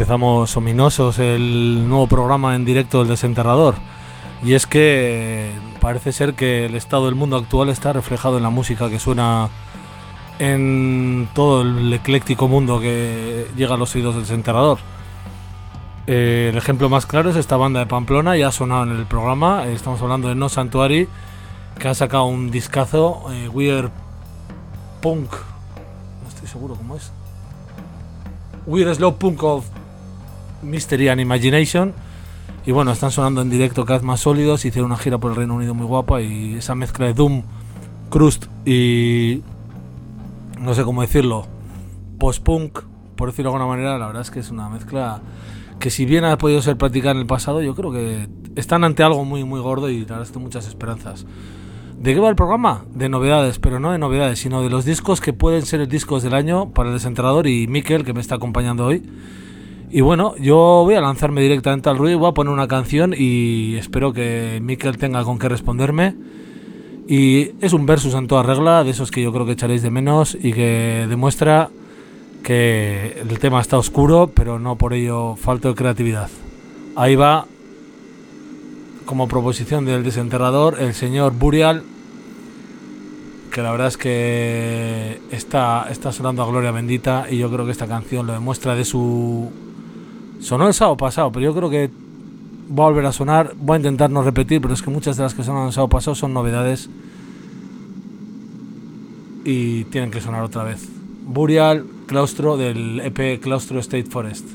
empezamos ominosos el nuevo programa en directo del Desenterrador. Y es que parece ser que el estado del mundo actual está reflejado en la música que suena en todo el ecléctico mundo que llega a los oídos del Desenterrador. El ejemplo más claro es esta banda de Pamplona, ya ha sonado en el programa. Estamos hablando de No Sanctuary, que ha sacado un discazo, Weird Punk, no estoy seguro cómo es, Weird Slow Punk of Mystery and Imagination. Y bueno, están sonando en directo cada vez más sólidos. Hicieron una gira por el Reino Unido muy guapa, y esa mezcla de Doom, Crust y no sé cómo decirlo, post-punk, por decirlo de alguna manera, la verdad es que es una mezcla que, si bien ha podido ser practicada en el pasado, yo creo que están ante algo muy muy gordo, y la verdad tengo muchas esperanzas. ¿De qué va el programa? De novedades, pero no de novedades, sino de los discos que pueden ser discos del año para el Desenterrador y Mikel, que me está acompañando hoy. Y bueno, yo voy a lanzarme directamente al ruido, voy a poner una canción y espero que Mikel tenga con qué responderme. Y es un versus en toda regla, de esos que yo creo que echaréis de menos y que demuestra que el tema está oscuro, pero no por ello falta de creatividad. Ahí va, como proposición del Desenterrador, el señor Burial, que la verdad es que está sonando a gloria bendita, y yo creo que esta canción lo demuestra de su... Sonó el sábado pasado, pero yo creo que va a volver a sonar. Voy a intentar no repetir, pero es que muchas de las que sonan el sábado pasado son novedades y tienen que sonar otra vez. Burial, Claustro, del EP Claustro State Forest.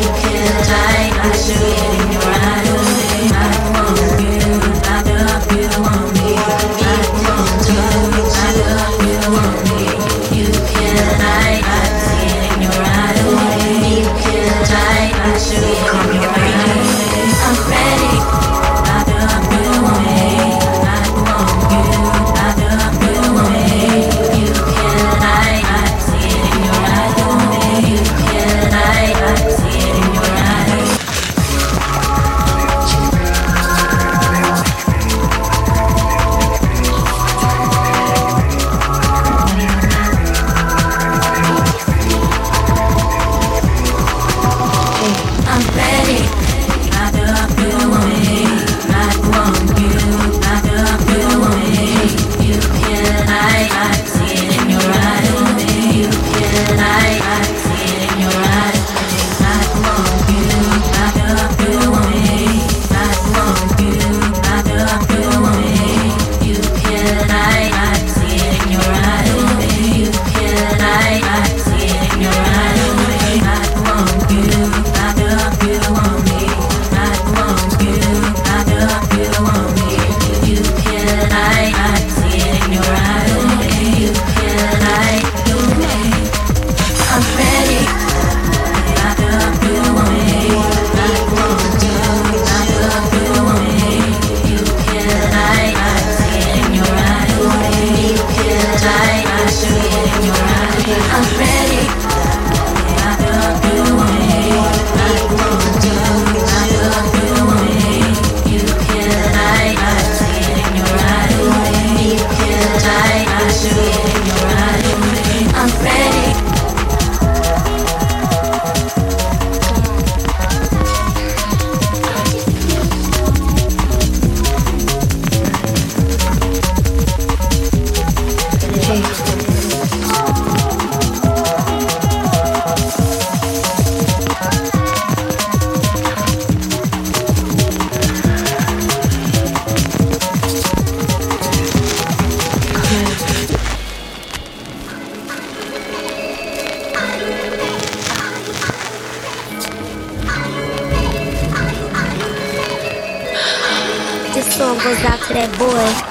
I bad boy.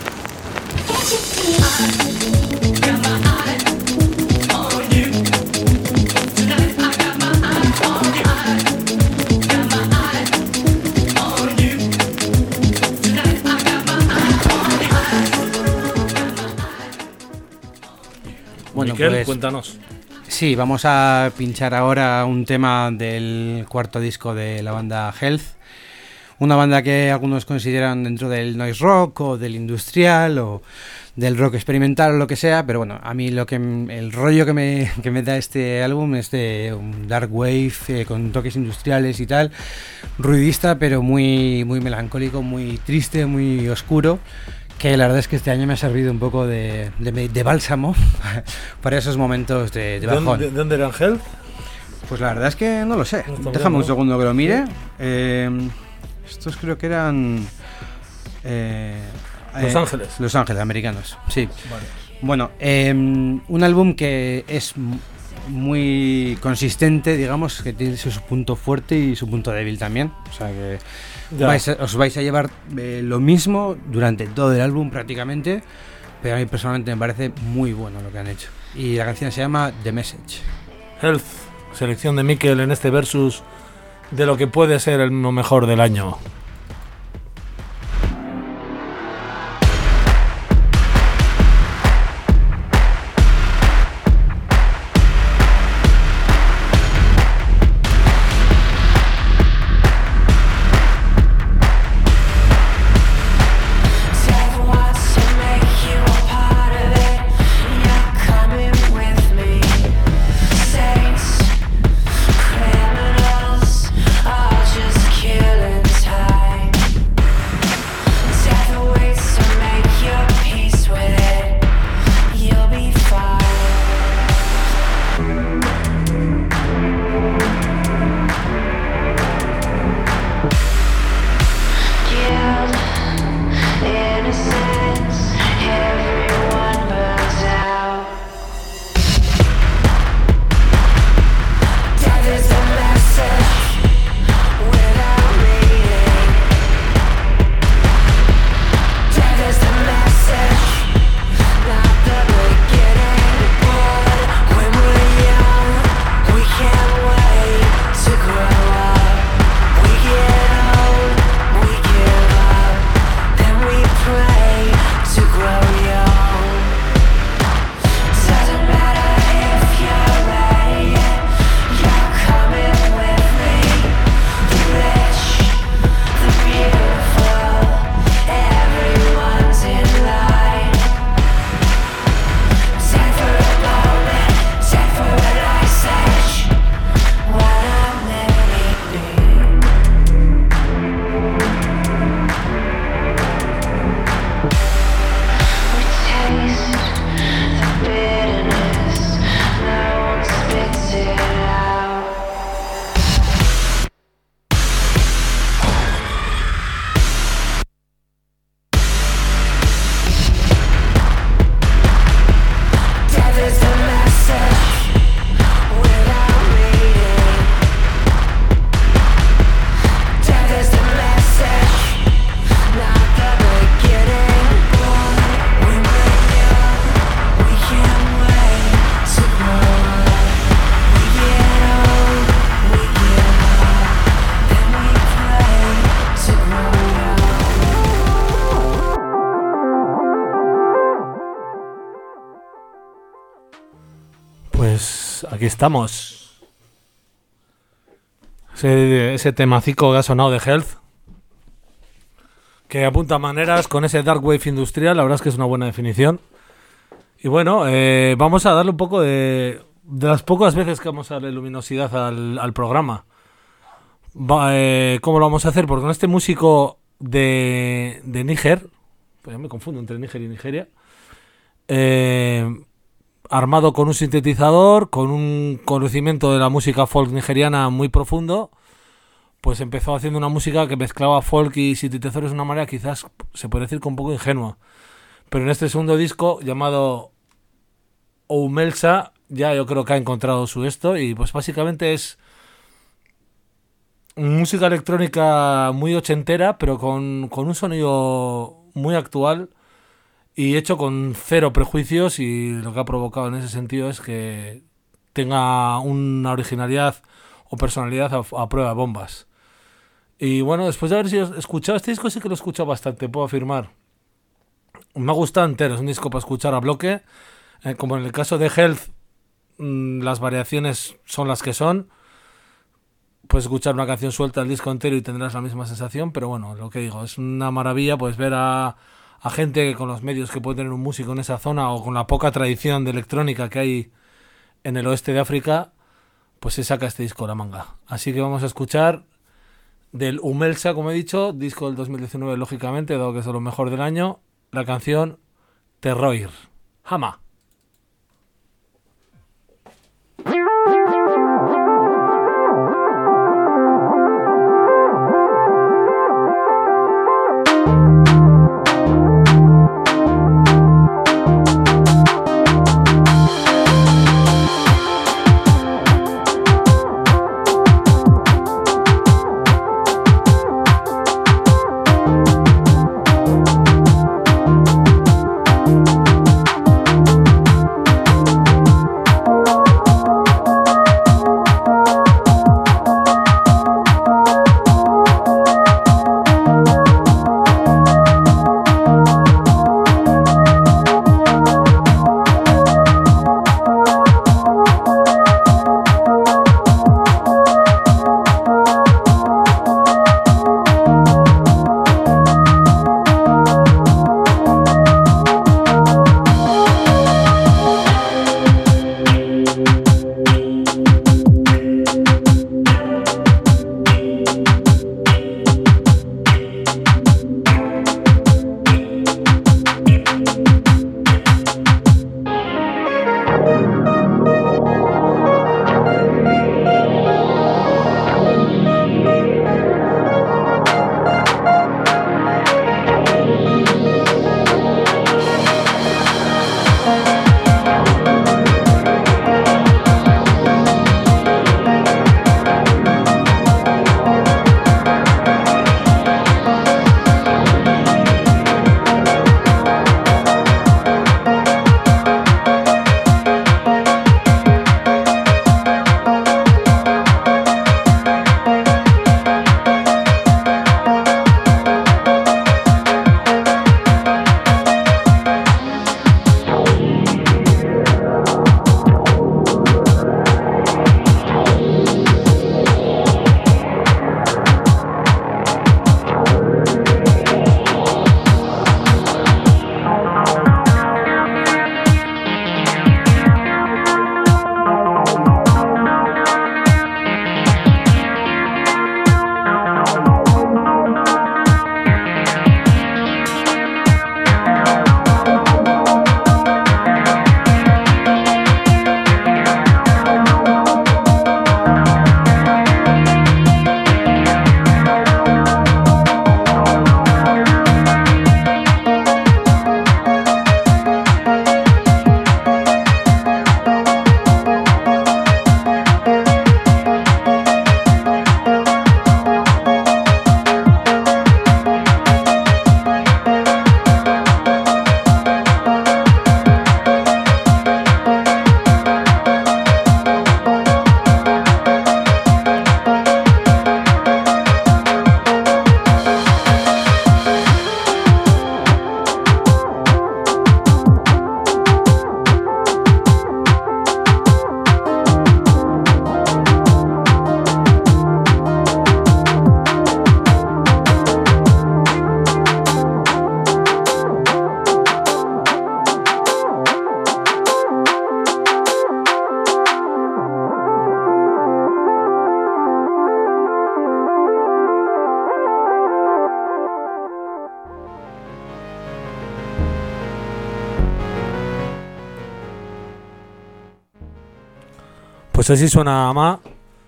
Bueno, Miquel, pues, cuéntanos. Sí, vamos a pinchar ahora un tema del cuarto disco de la banda Health. Una banda que algunos consideran dentro del noise rock o del industrial o del rock experimental o lo que sea, pero bueno, a mí el rollo que me da este álbum es de un dark wave con toques industriales y tal, ruidista pero muy, muy melancólico, muy triste, muy oscuro, que la verdad es que este año me ha servido un poco de bálsamo para esos momentos de bajón. ¿De dónde eran Health? Pues la verdad es que no lo sé. Déjame un segundo que lo mire. Estos creo que eran... Los Ángeles, americanos, sí. Vale. Bueno, un álbum que es muy consistente, digamos, que tiene su punto fuerte y su punto débil también. O sea que os vais a llevar lo mismo durante todo el álbum prácticamente, pero a mí personalmente me parece muy bueno lo que han hecho. Y la canción se llama The Message. Health, selección de Miquel en este versus de lo que puede ser el mejor del año. Aquí estamos. Ese temacico que ha sonado de Health, que apunta maneras con ese dark wave industrial, la verdad es que es una buena definición. Y bueno, vamos a darle un poco de las pocas veces que vamos a darle luminosidad al programa. ¿Cómo lo vamos a hacer? Porque con este músico de Níger, pues ya me confundo entre Níger y Nigeria, armado con un sintetizador, con un conocimiento de la música folk nigeriana muy profundo, pues empezó haciendo una música que mezclaba folk y sintetizadores de una manera quizás se puede decir que un poco ingenua. Pero en este segundo disco, llamado Oumelsa, ya yo creo que ha encontrado su esto, y pues básicamente es música electrónica muy ochentera, pero con un sonido muy actual y hecho con cero prejuicios, y lo que ha provocado en ese sentido es que tenga una originalidad o personalidad a prueba de bombas. Y bueno, después de haber escuchado este disco, sí que lo he escuchado bastante, puedo afirmar. Me ha gustado entero, es un disco para escuchar a bloque. Como en el caso de Health, las variaciones son las que son. Puedes escuchar una canción suelta del disco entero y tendrás la misma sensación, pero bueno, lo que digo, es una maravilla pues ver a gente que con los medios que puede tener un músico en esa zona, o con la poca tradición de electrónica que hay en el oeste de África, pues se saca este disco de la manga. Así que vamos a escuchar del Umelsa, como he dicho, disco del 2019, lógicamente, dado que es lo mejor del año, la canción Terroir. Hama. Pues así suena Ama.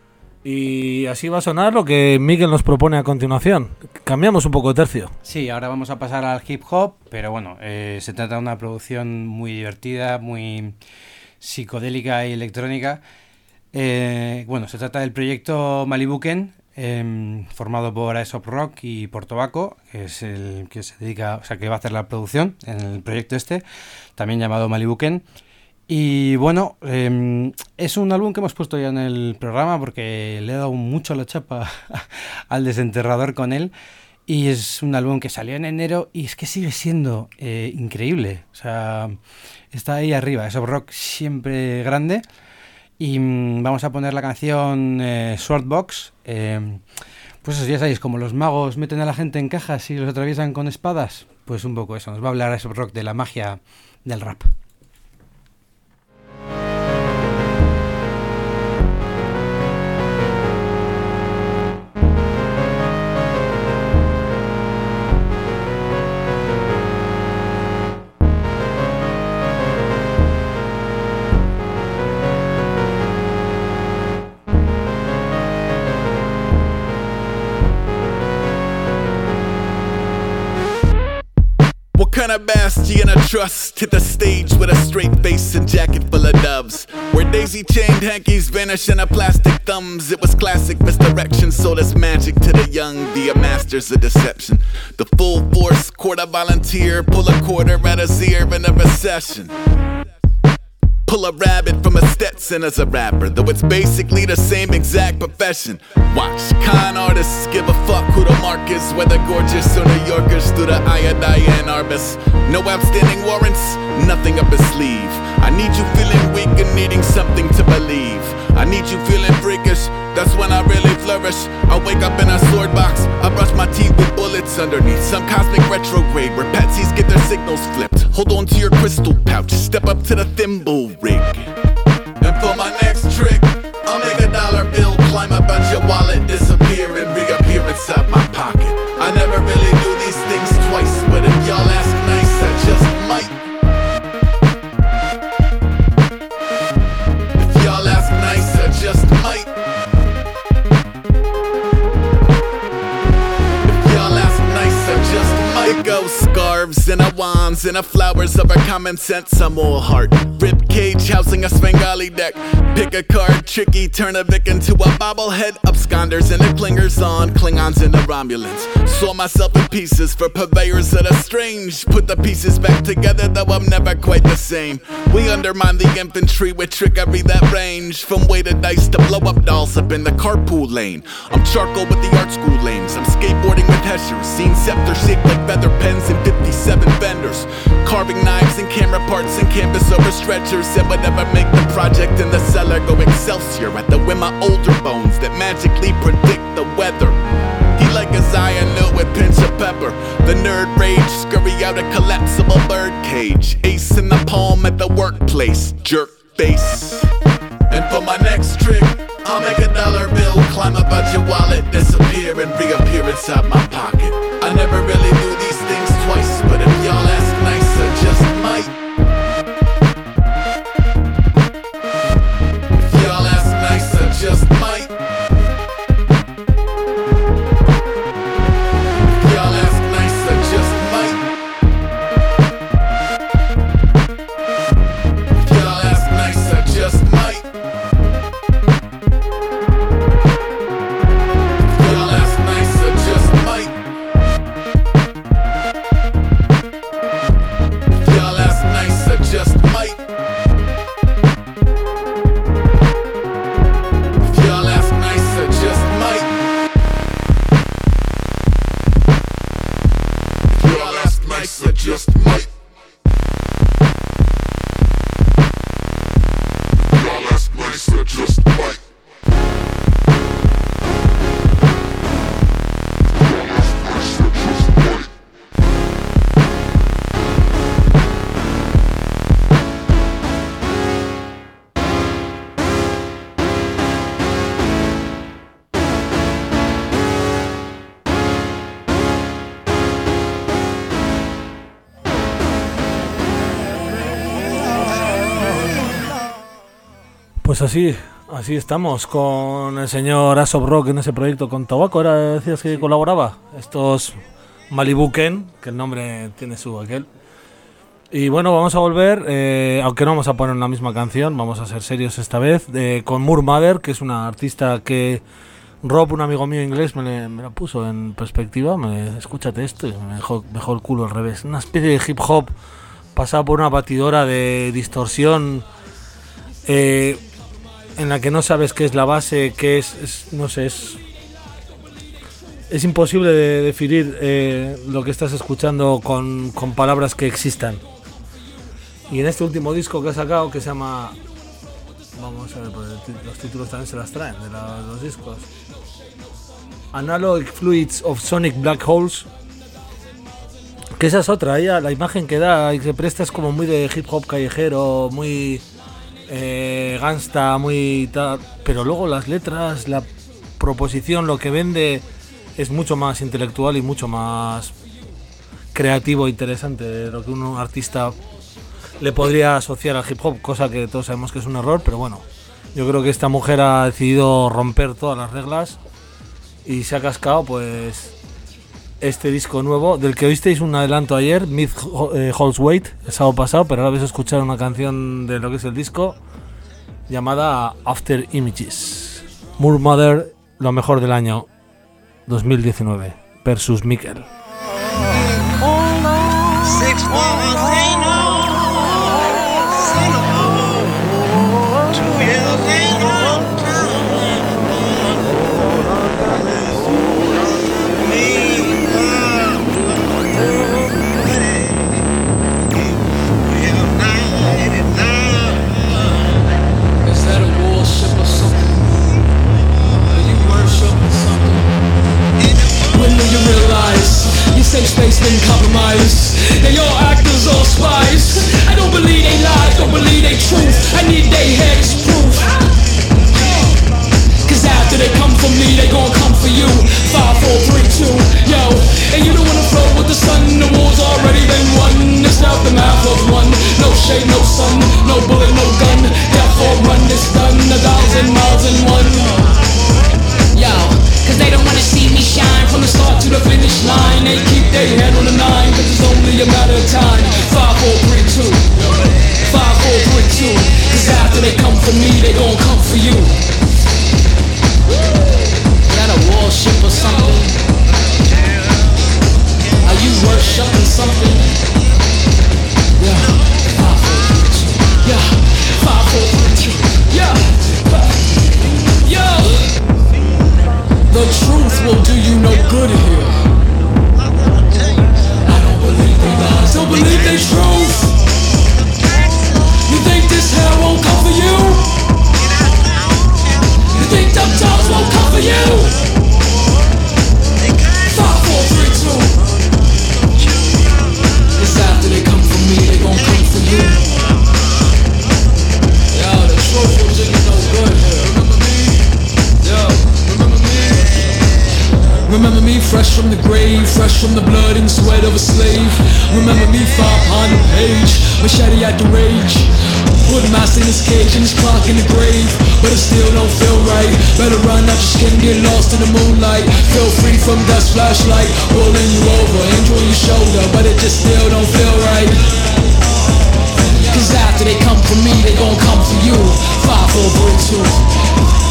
Y así va a sonar lo que Miguel nos propone a continuación. Cambiamos un poco de tercio. Sí, ahora vamos a pasar al hip hop, pero bueno, se trata de una producción muy divertida, muy psicodélica y electrónica. Bueno, se trata del proyecto Malibuken, formado por Aesop Rock y por Tobacco, que es el que se dedica, o sea, que va a hacer la producción en el proyecto este, también llamado Malibu Ken. Y bueno, es un álbum que hemos puesto ya en el programa porque le he dado mucho la chapa al Desenterrador con él. Y es un álbum que salió en enero y es que sigue siendo increíble. O sea, está ahí arriba, Aesop Rock siempre grande. Y vamos a poner la canción Swordbox. Pues eso, ya sabéis, como los magos meten a la gente en cajas y los atraviesan con espadas, pues un poco eso. Nos va a hablar Aesop Rock de la magia del rap. What kind of bastion I trust hit the stage with a straight face and jacket full of doves? Where daisy-chained hankies vanish in a plastic thumbs. It was classic misdirection, so there's magic to the young via masters of deception. The full force, quarter volunteer, pull a quarter at his ear in a recession. Pull a rabbit from a Stetson as a rapper, though it's basically the same exact profession. Watch, con artists give a fuck who the mark is, whether gorgeous or New Yorkers through the eye of Diane Arbus. No outstanding warrants, nothing up his sleeve. I need you feeling weak and needing something to believe. I need you feeling freakish, that's when I really flourish. I wake up in a sword box, I brush my teeth with bullets underneath some cosmic retrograde where patsies get their signals flipped. Hold on to your crystal pouch, step up to the thimble rig. And for my next trick, I'll make a dollar bill, climb up out your wallet, disappear and reappear inside my pocket. I never really do these things twice, but if y'all ask nice, I just might. If y'all ask nice, I just might. If y'all ask nice, I just might. Go scarves and a wands and a flowers of our common sense, I'm all heart. Rib cage housing a Svengali deck. Pick a card, tricky, turn a Vic into a bobblehead. Absconders and the clingers on, Klingons and the Romulans. Saw myself in pieces for purveyors of the strange. Put the pieces back together, though I'm never quite the same. We undermine the infantry with trickery that range from weighted dice to blow up dolls up in the carpool lane. I'm charcoal with the art school lanes. I'm skateboarding with Heshers. Seen scepter shaped like feather pens and 57 vendors. Carving knives and camera parts and canvas over stretchers. And would never make the project in the cellar go Excelsior at the whim of older bones that magically predict the weather. He like a Zion with pinch of pepper. The nerd rage, scurry out a collapsible bird cage. Ace in the palm at the workplace, jerk face. And for my next trick, I'll make a dollar bill, climb up out your wallet, disappear and reappear inside my pocket. I never really do these things twice, but if y'all ask nice, I just might. If y'all ask nice, I just might. If y'all ask nice, I just might. If y'all ask nice, I just might. If y'all ask nice, I just might. If y'all ask nice, I just might. If y'all ask nice, I just might. If y'all ask nice, I just might. If y'all ask nice, I just might. Pues así estamos con el señor Aesop Rock en ese proyecto con Tobacco. Ahora decías que colaboraba. Estos Malibu Ken, que el nombre tiene su aquel. Y bueno, vamos a volver, aunque no vamos a poner la misma canción, vamos a ser serios esta vez, con Moor Mother, que es una artista que Rob, un amigo mío inglés, me lo puso en perspectiva, escúchate esto, y me dejó el culo al revés. Una especie de hip hop pasado por una batidora de distorsión, en la que no sabes qué es la base, qué no sé, es imposible de definir lo que estás escuchando con palabras que existan. Y en este último disco que ha sacado, que se llama... Vamos a ver, pues los títulos también se las traen de los discos. Analog Fluids of Sonic Black Holes. Que esa es otra, la imagen que da y que presta es como muy de hip hop callejero, muy gangsta, muy tal. Pero luego las letras, la proposición, lo que vende es mucho más intelectual y mucho más creativo e interesante de lo que un artista le podría asociar al hip hop, cosa que todos sabemos que es un error, pero bueno, yo creo que esta mujer ha decidido romper todas las reglas y se ha cascado pues este disco nuevo, del que oísteis un adelanto ayer, Myth Holds Weight, el sábado pasado, pero ahora vais a escuchar una canción de lo que es el disco llamada After Images. Moor Mother, lo mejor del año 2019 versus Mikkel. Safe space been compromised. They all actors, all spies. I don't believe they lies, don't believe they truth. I need they heads proof. Cause after they come for me, they gon' come for you. 5, 4, 3, 2, yo. And you don't wanna flow with the sun. The war's already been won. It's now the math of one. No shade, no sun, no bullet, no gun. Death or run, it's done. 1,000 miles in one. Yo. Cause they don't wanna see me shine from the start to the finish line. They keep their head on the 9, cause it's only a matter of time. 5, 4, 3, 2. 5, 4, 3, 2. Cause after they come for me, they gon' come for you. Is that a warship or something? Are you worshipping something? Yeah. 5, 4, 3, 2. Yeah. 5, 4, 3, 2. Yeah. Yo. The truth will do you no good here. I don't believe they lies, don't believe they truth. You think this hell won't come for you? You think them dogs won't come for you? 5, 4, 3, 2. It's after they come for me, they gon' come for you. Yo, the truth will do you no good here. Remember me? Yo. Remember me fresh from the grave, fresh from the blood and sweat of a slave. Remember me 500 page, machete at the rage. Put master in his cage and his clock in the grave, but it still don't feel right. Better run out your skin, get lost in the moonlight. Feel free from dust flashlight, rolling you over, angel on your shoulder, but it just still don't feel right. Cause after they come for me, they gon' come for you. 5, 4, 3, 2.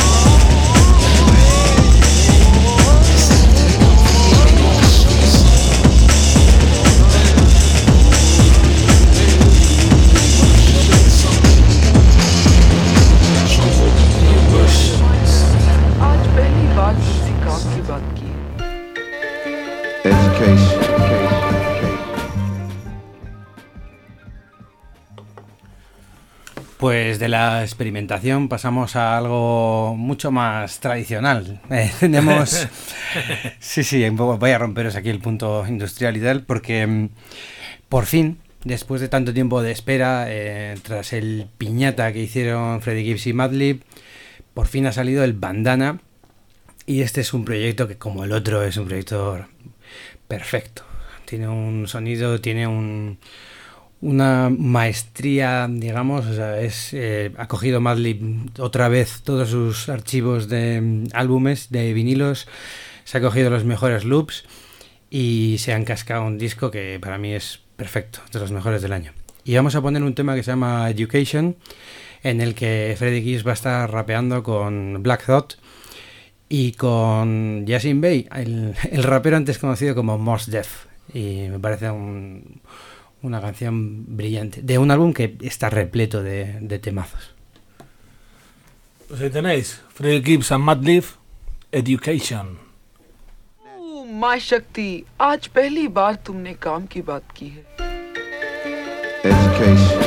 Pues de la experimentación pasamos a algo mucho más tradicional. Tenemos... Sí, voy a romperos aquí el punto industrial y tal, porque por fin, después de tanto tiempo de espera, tras el piñata que hicieron Freddie Gibbs y Madlib, por fin ha salido el Bandana, y este es un proyecto que, como el otro, es un proyecto perfecto. Tiene un sonido, tiene una maestría, digamos, o sea, ha cogido Madlib otra vez todos sus archivos de álbumes, de vinilos, se ha cogido los mejores loops y se han cascado un disco que para mí es perfecto, de los mejores del año. Y vamos a poner un tema que se llama Education, en el que Freddie Gibbs va a estar rapeando con Black Thought, y con Yasin Bey, el rapero antes conocido como Mos Def. Y me parece una canción brillante, de un álbum que está repleto de temazos. Pues ahí tenéis, Freddie Gibbs and Madlib, Education. माँ शक्ति, आज पहली बार तुमने काम की बात की है। Education.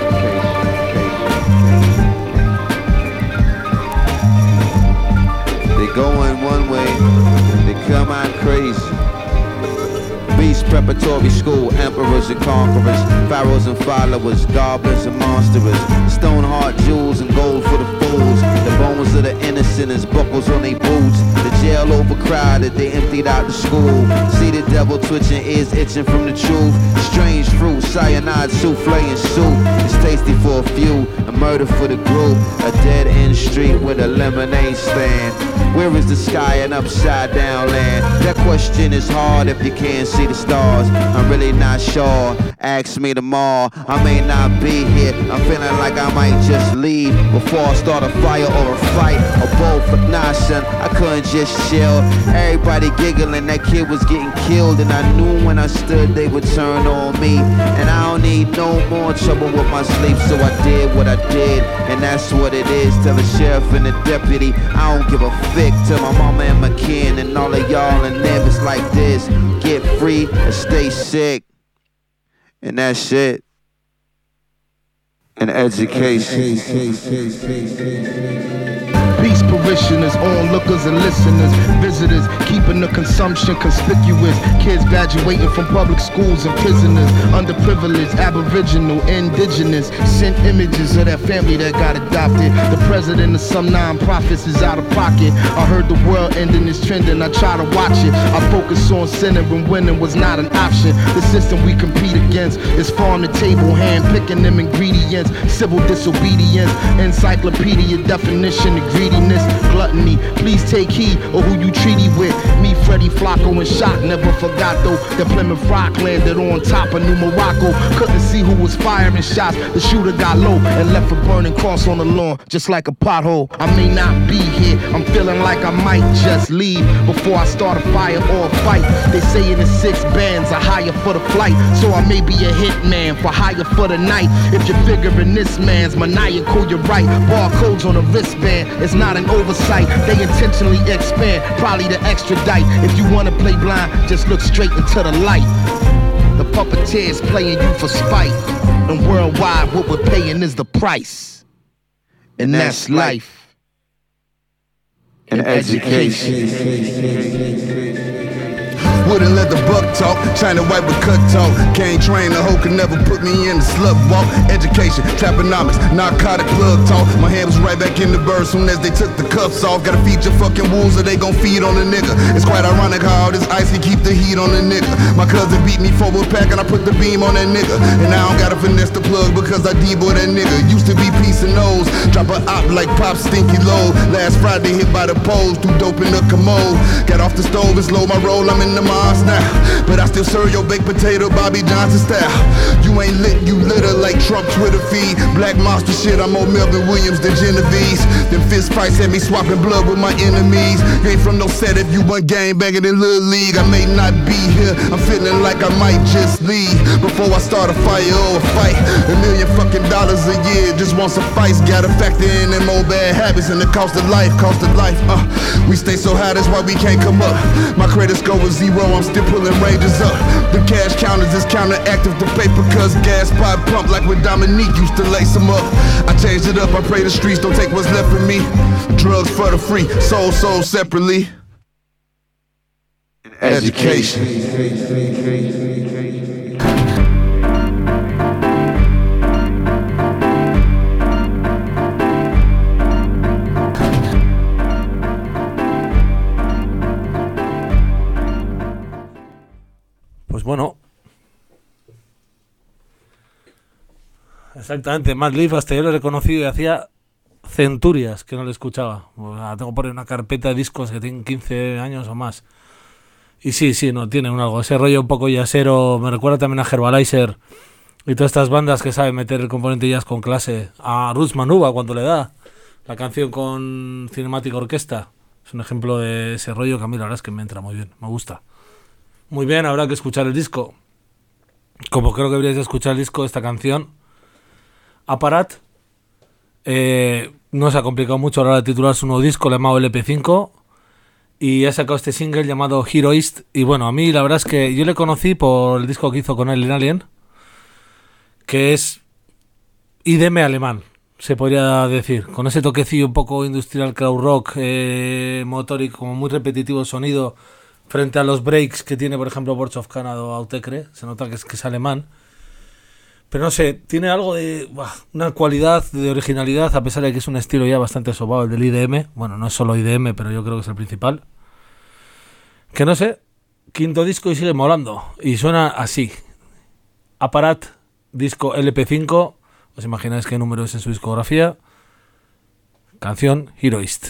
They go in one way, they come out crazy. Beast preparatory school, emperors and conquerors, pharaohs and followers, goblins and monsters, stone heart jewels and gold for the fools. The bones of the innocent as buckles on their boots. The jail overcrowded, they emptied out the school. See the devil twitching, ears itching from the truth. Strange fruit, cyanide, souffle and soup. It's tasty for a few, a murder for the group. A dead end street with a lemonade stand. Where is the sky and upside down land? That question is hard if you can't see the stars. I'm really not sure, ask me tomorrow. I may not be here, I'm feeling like I might just leave before I start a fire or a fight or both. But nah son, I couldn't just chill. Everybody giggling, that kid was getting killed. And I knew when I stood they would turn on me. And I don't need no more trouble with my sleep, so I did what I did. And that's what it is, tell the sheriff and the deputy I don't give a fick. Tell my mama and my kin and all of y'all and them it's like this. Get free or stay sick. And that's it. And education. Peace parishioners, onlookers and listeners, visitors, keeping the consumption conspicuous. Kids graduating from public schools and prisoners, underprivileged, aboriginal, indigenous. Sent images of that family that got adopted. The president of some non-profits is out of pocket. I heard the world ending is trending, I try to watch it. I focus on sinning when winning was not an option. The system we compete against is farm to table, hand picking them ingredients. Civil disobedience, encyclopedia definition, greediness, gluttony. Please take heed of who you treaty with. Me, Freddie Flacco, and Shock never forgot though that Plymouth Rock landed on top of New Morocco. Couldn't see who was firing shots. The shooter got low and left a burning cross on the lawn, just like a pothole. I may not be here, I'm feeling like I might just leave before I start a fire or a fight. They say in the 6 bands I hire for the flight, so I may be a hitman for hire for the night. If you're figuring this man's maniacal, you're right. Barcodes on a wristband, it's not an oversight. They intentionally expand, probably to extradite. If you wanna play blind, just look straight into the light. The puppeteers playing you for spite, and worldwide what we're paying is the price. And that's life and education. Wouldn't let the buck talk, China white with cut talk. Can't train, the hoe could never put me in the slut walk. Education, traponomics, narcotic plug talk. My hand was right back in the bird soon as they took the cuffs off. Gotta feed your fucking wolves or they gon' feed on the nigga. It's quite ironic how all this ice can keep the heat on the nigga. My cousin beat me for a pack and I put the beam on that nigga. And I don't gotta finesse the plug because I D-boy that nigga. Used to be peace and nose, drop a op like Pop Stinky Low. Last Friday hit by the poles, threw dope in the commode. Got off the stove, it's low my roll, I'm in the Mars now. But I still serve your baked potato Bobby Johnson style. You ain't lit, you litter like Trump Twitter feed. Black monster shit, I'm more Melvin Williams than Genovese. Them fist fights had me swapping blood with my enemies. You ain't from no set if you want gang banging in Little League. I may not be here, I'm feeling like I might just leave before I start a fire or a fight. $1 million fucking dollars a year just won't suffice. Gotta factor in them old bad habits and the cost of life, we stay so high, that's why we can't come up. My credit score was 0, I'm still pulling ranges up. The cash counters is counteractive to paper cause gas pipe pump like when Dominique used to lace them up. I changed it up, I pray the streets don't take what's left of me. Drugs for the free, sold separately. Education. Pues bueno, exactamente, Madlib hasta yo lo he reconocido y hacía centurias que no le escuchaba. Tengo por ahí una carpeta de discos que tienen 15 años o más. Y sí, no, tiene algo. Ese rollo un poco jazzero me recuerda también a Herbalizer y todas estas bandas que saben meter el componente jazz con clase. A Roots Manuva cuando le da la canción con Cinematic Orquesta. Es un ejemplo de ese rollo que a mí la verdad es que me entra muy bien, me gusta. Muy bien, habrá que escuchar el disco. Como creo que deberíais de escuchar el disco de esta canción, Aparat. No se ha complicado mucho a la hora de titular su nuevo disco llamado LP5 y ha sacado este single llamado Heroist. Y bueno, a mí la verdad es que yo le conocí por el disco que hizo con él en Alien, que es IDM alemán, se podría decir, con ese toquecillo un poco industrial, krautrock, motor y como muy repetitivo sonido frente a los breaks que tiene por ejemplo Boards of Canada o Autechre. Se nota que es alemán. Pero no sé, tiene algo de una cualidad de originalidad, a pesar de que es un estilo ya bastante sobado, el del IDM. Bueno, no es solo IDM, pero yo creo que es el principal. Que no sé, quinto disco y sigue molando. Y suena así. Aparat, disco LP5. ¿Os imagináis qué número es en su discografía? Canción Heroist.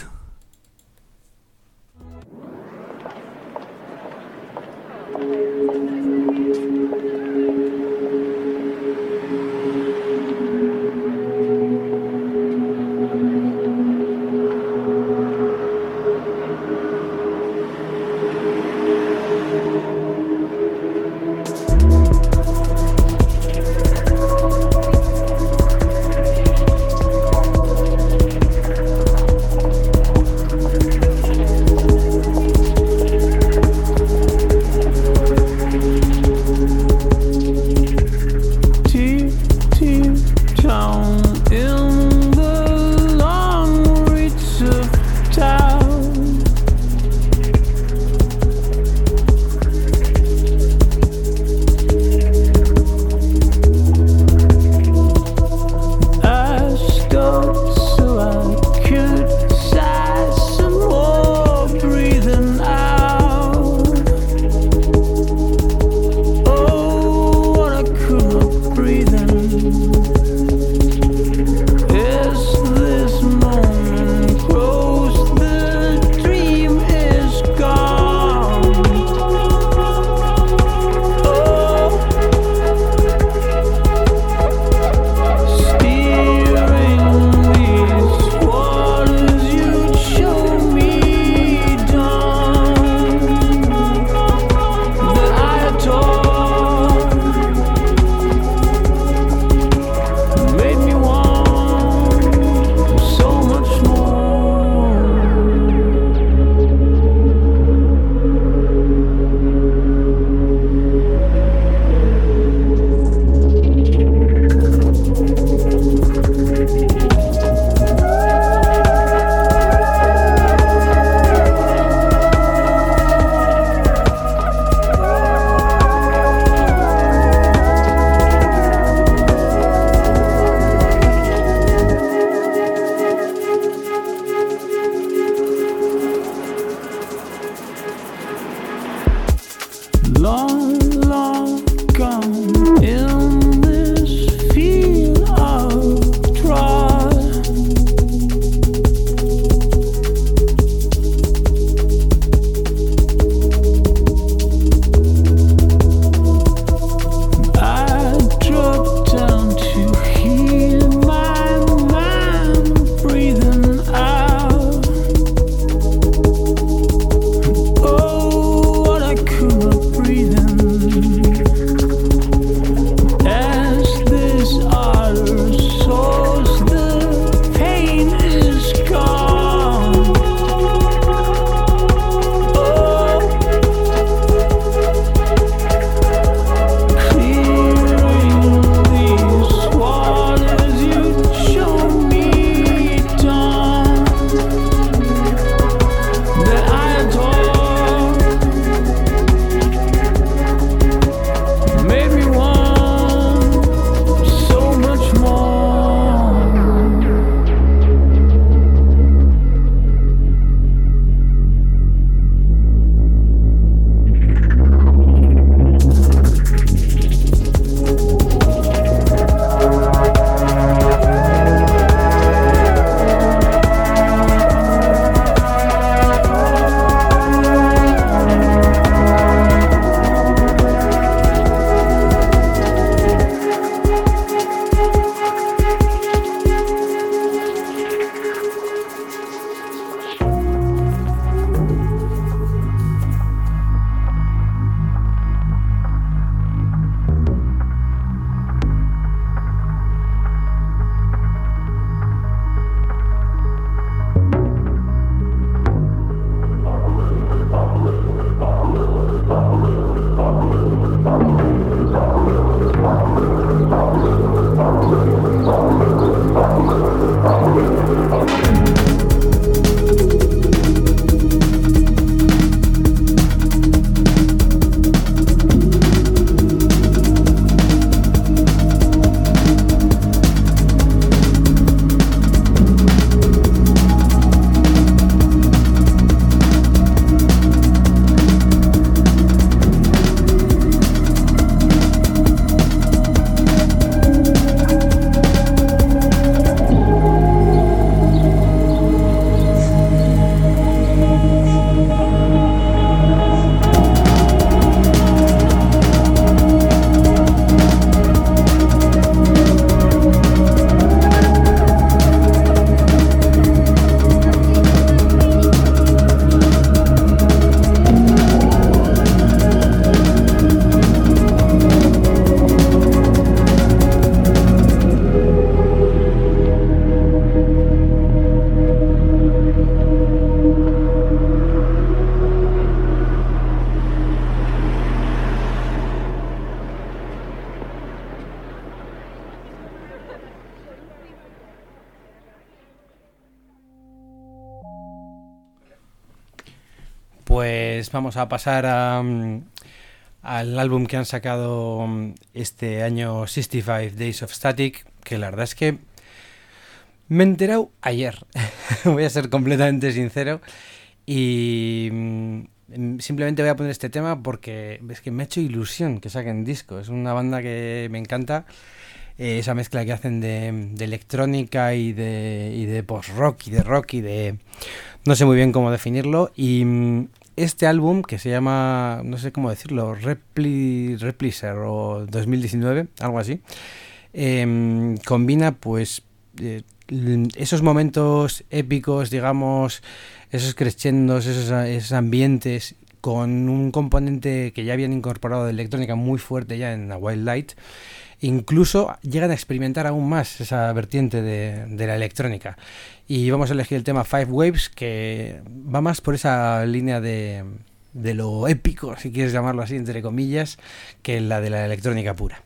Pues vamos a pasar al álbum que han sacado este año, 65 Days of Static, que la verdad es que me he enterado ayer, voy a ser completamente sincero, y simplemente voy a poner este tema porque es que me ha hecho ilusión que saquen disco. Es una banda que me encanta, esa mezcla que hacen de electrónica y de post-rock y de rock y de... no sé muy bien cómo definirlo, y este álbum, que se llama, no sé cómo decirlo, Replicer o 2019, algo así, combina pues esos momentos épicos, digamos, esos crescendos, esos ambientes, con un componente que ya habían incorporado de electrónica muy fuerte ya en A Wild Light. Incluso llegan a experimentar aún más esa vertiente de la electrónica. Y vamos a elegir el tema Five Waves, que va más por esa línea de lo épico, si quieres llamarlo así, entre comillas, que la de la electrónica pura.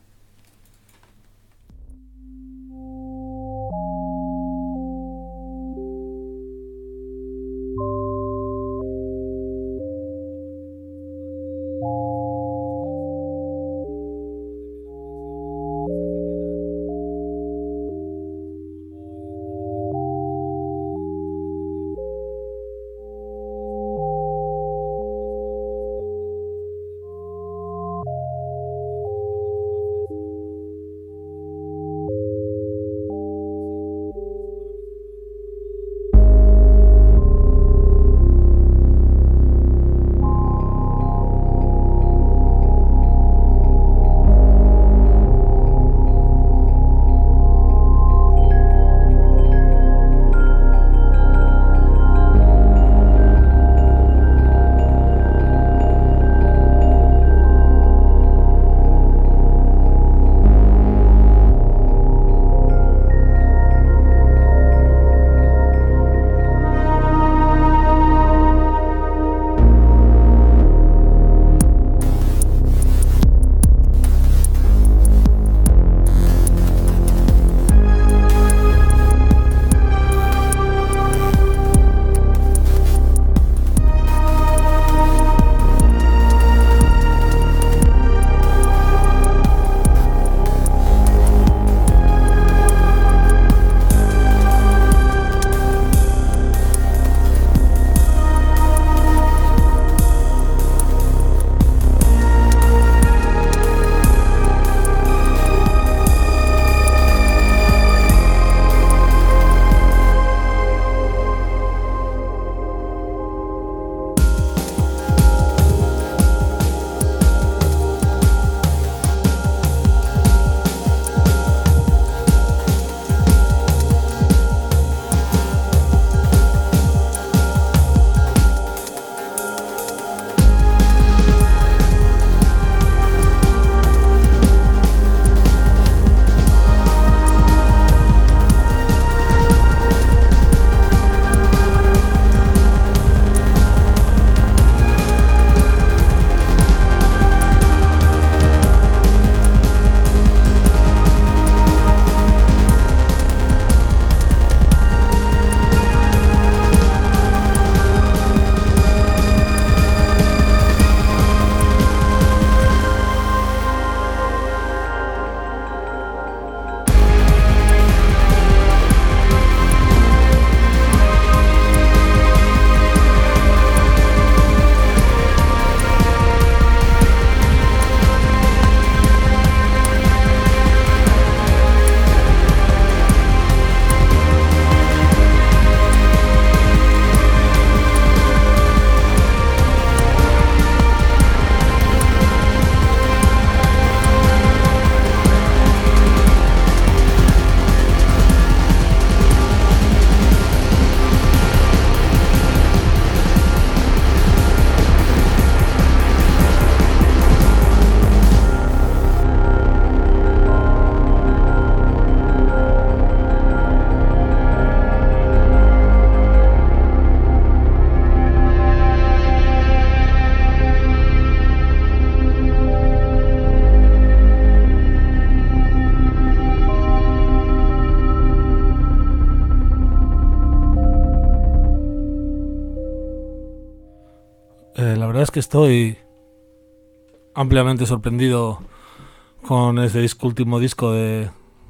verdad es que estoy ampliamente sorprendido con este último disco de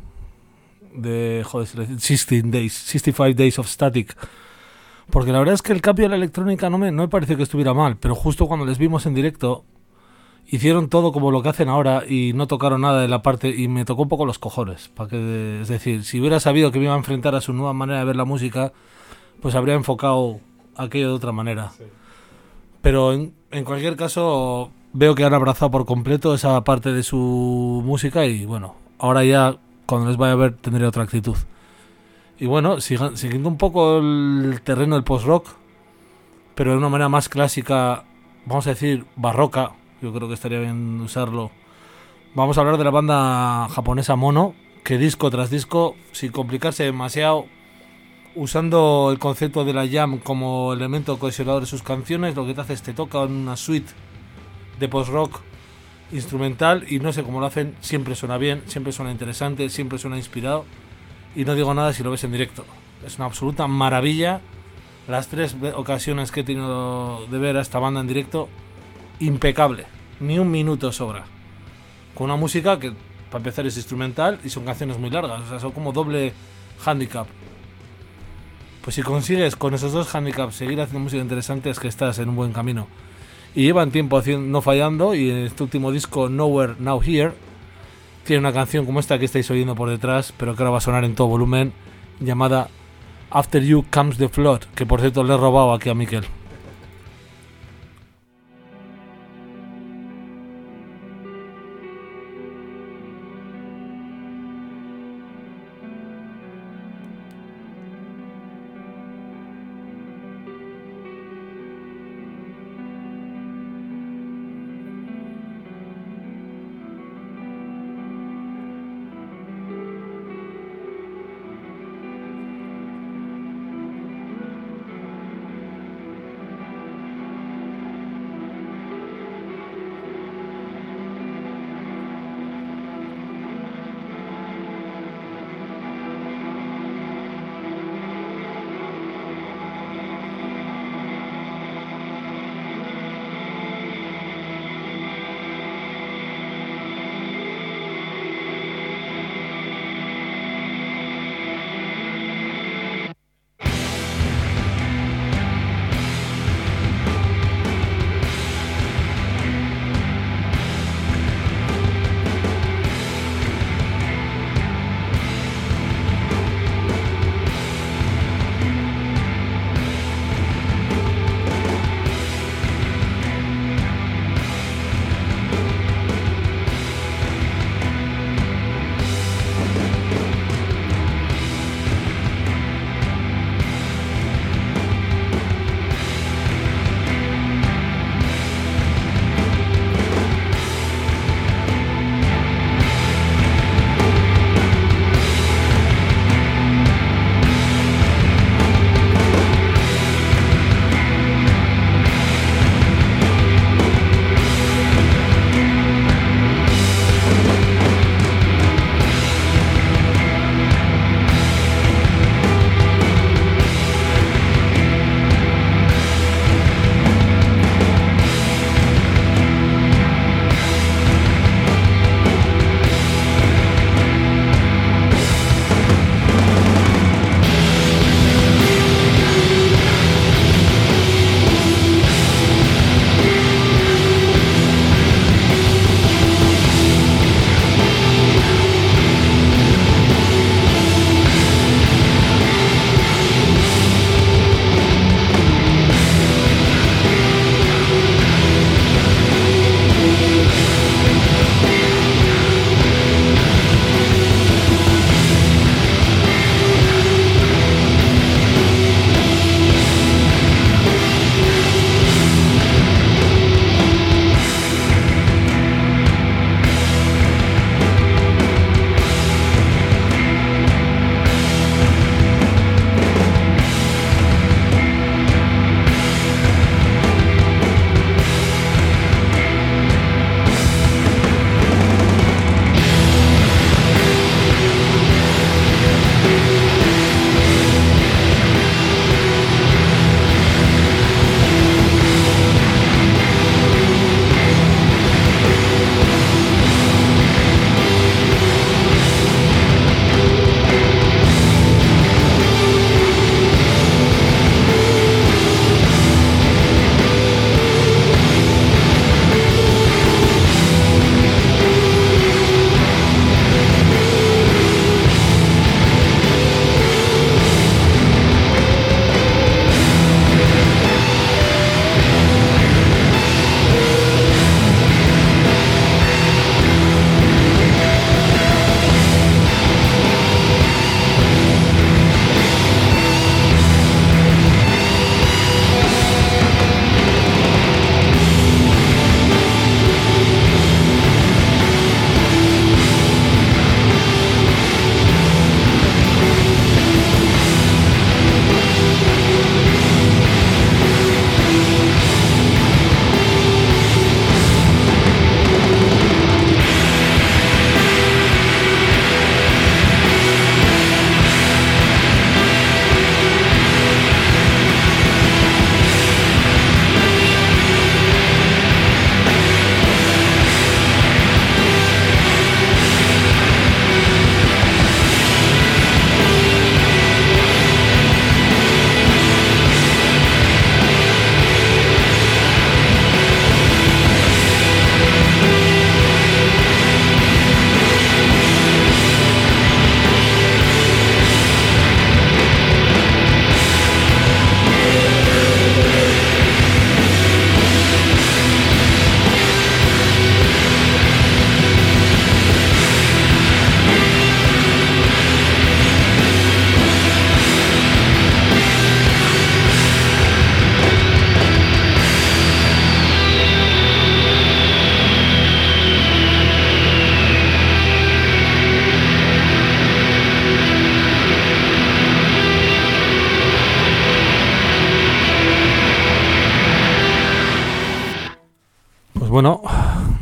65 Days of Static. Porque la verdad es que el cambio de la electrónica no me pareció que estuviera mal, pero justo cuando les vimos en directo hicieron todo como lo que hacen ahora y no tocaron nada de la parte, y me tocó un poco los cojones. Es decir, si hubiera sabido que me iba a enfrentar a su nueva manera de ver la música, pues habría enfocado aquello de otra manera. Sí. Pero en cualquier caso veo que han abrazado por completo esa parte de su música y bueno, ahora ya cuando les vaya a ver tendré otra actitud. Y bueno, siguiendo un poco el terreno del post-rock, pero de una manera más clásica, vamos a decir barroca, yo creo que estaría bien usarlo. Vamos a hablar de la banda japonesa Mono, que disco tras disco, sin complicarse demasiado, usando el concepto de la jam como elemento cohesionador de sus canciones, lo que te hace es te toca una suite de post-rock instrumental y no sé cómo lo hacen, siempre suena bien, siempre suena interesante, siempre suena inspirado y no digo nada si lo ves en directo. Es una absoluta maravilla. Las 3 ocasiones que he tenido de ver a esta banda en directo, impecable, ni un minuto sobra, con una música que para empezar es instrumental y son canciones muy largas, o sea, son como doble handicap. Pues si consigues con esos 2 handicaps seguir haciendo música interesante, es que estás en un buen camino. Y llevan tiempo no fallando, y en este último disco, Nowhere Now Here, tiene una canción como esta que estáis oyendo por detrás, pero que ahora va a sonar en todo volumen, llamada After You Comes the Flood, que por cierto le he robado aquí a Miquel.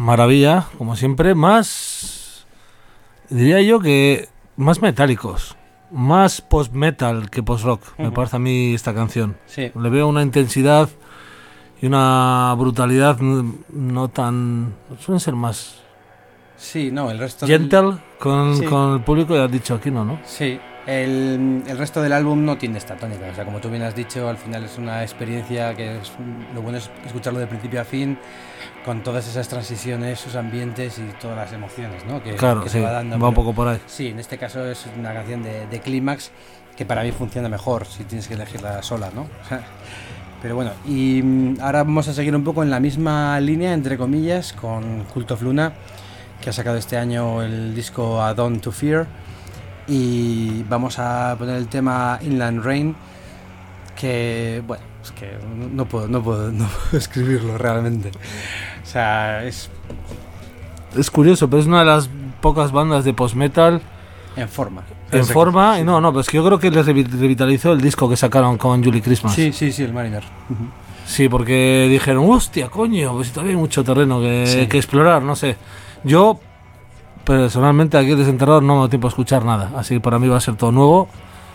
maravilla, como siempre, más, diría yo que más metálicos, más post-metal que post-rock, me parece a mí esta canción. Sí. Le veo una intensidad y una brutalidad no tan... suelen ser más Sí, no, el resto gentle con, Sí. con el público, ya has dicho aquí, ¿no? Sí, el resto del álbum no tiene esta tónica, o sea, como tú bien has dicho, al final es una experiencia que lo bueno es escucharlo de principio a fin, con todas esas transiciones, sus ambientes y todas las emociones, ¿no? Claro, que sí, se va dando. va un poco por ahí. Sí, en este caso es una canción de clímax que para mí funciona mejor si tienes que elegirla sola, ¿no? Pero bueno, y ahora vamos a seguir un poco en la misma línea, entre comillas, con Cult of Luna, que ha sacado este año el disco A Dawn to Fear, y vamos a poner el tema Inland Rain, que bueno, es que no puedo escribirlo realmente. O sea, es curioso, pero es una de las pocas bandas de post-metal en forma. en forma, Sí. y no, pues que yo creo que les revitalizó el disco que sacaron con Julie Christmas. Sí, el Mariner. Sí, porque dijeron, hostia, coño, pues todavía hay mucho terreno que explorar, no sé. Yo, personalmente, aquí Desenterrador no me doy tiempo a escuchar nada, así que para mí va a ser todo nuevo.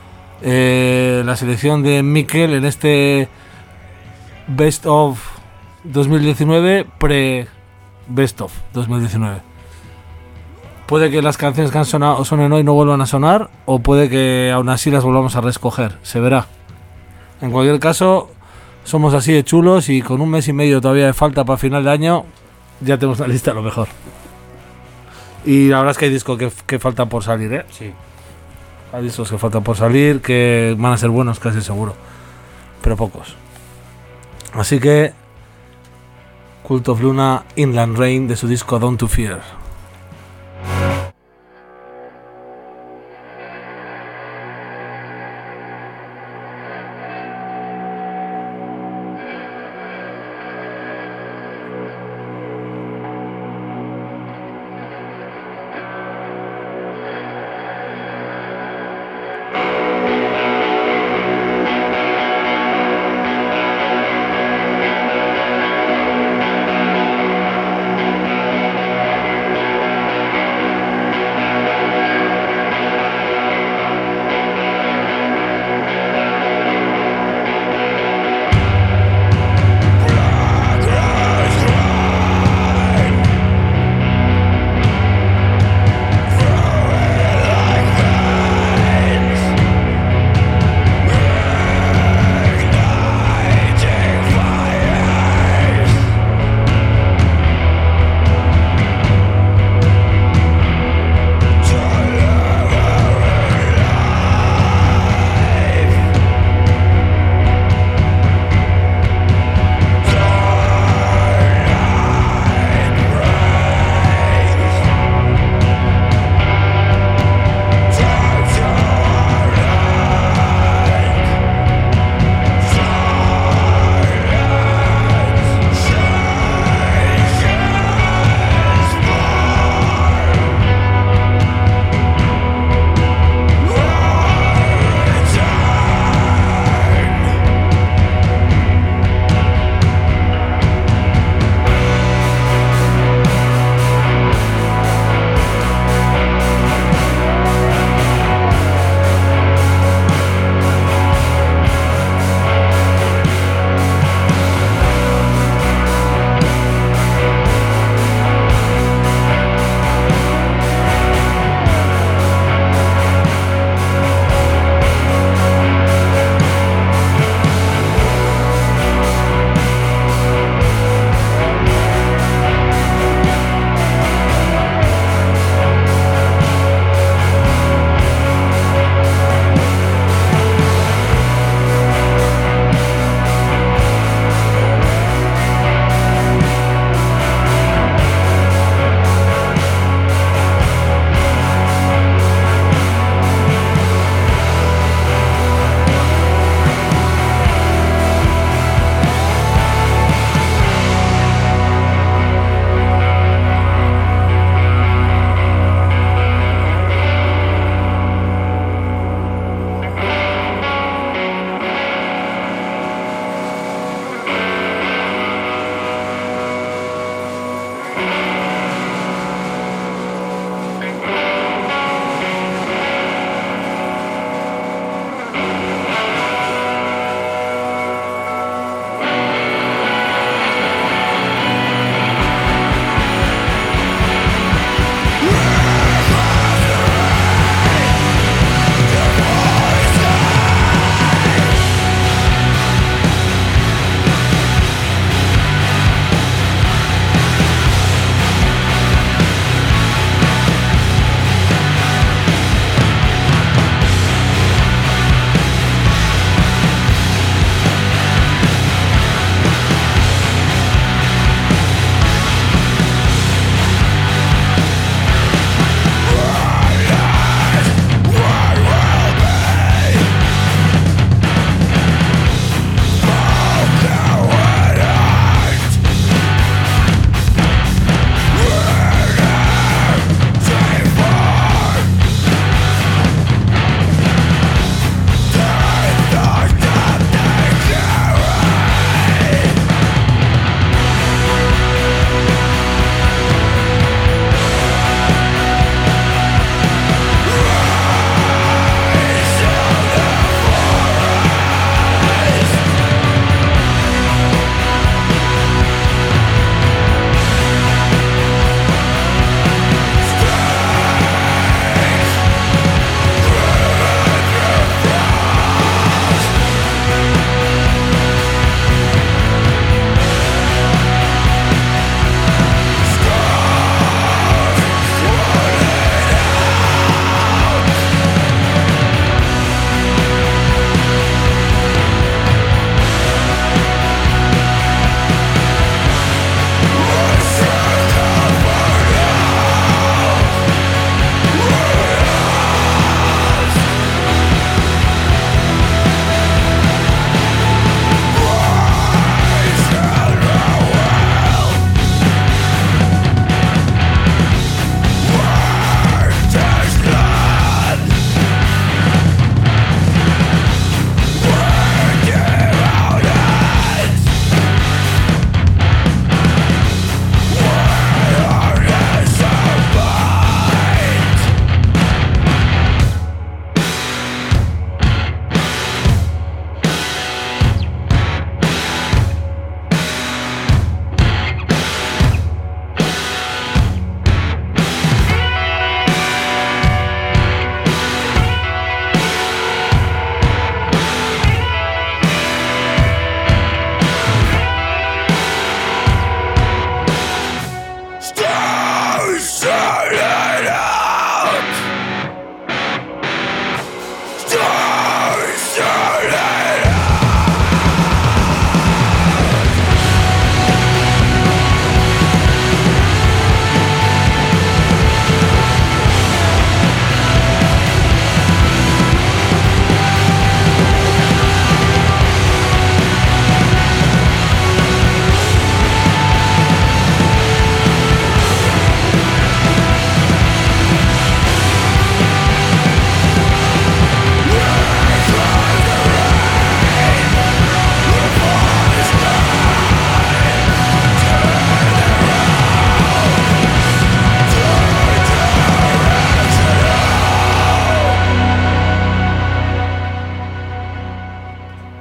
La selección de Mikel en este Best of 2019, pre-Best of 2019. Puede que las canciones que han sonado suenen hoy no vuelvan a sonar, o puede que aún así las volvamos a reescoger, se verá. En cualquier caso, somos así de chulos y con un mes y medio todavía de falta para final de año, ya tenemos la lista a lo mejor. Y la verdad es que hay discos que faltan por salir, ¿eh? Sí. Hay discos que faltan por salir, que van a ser buenos casi seguro, pero pocos. Así que Cult of Luna, Inland Rain, de su disco Dawn to Fear.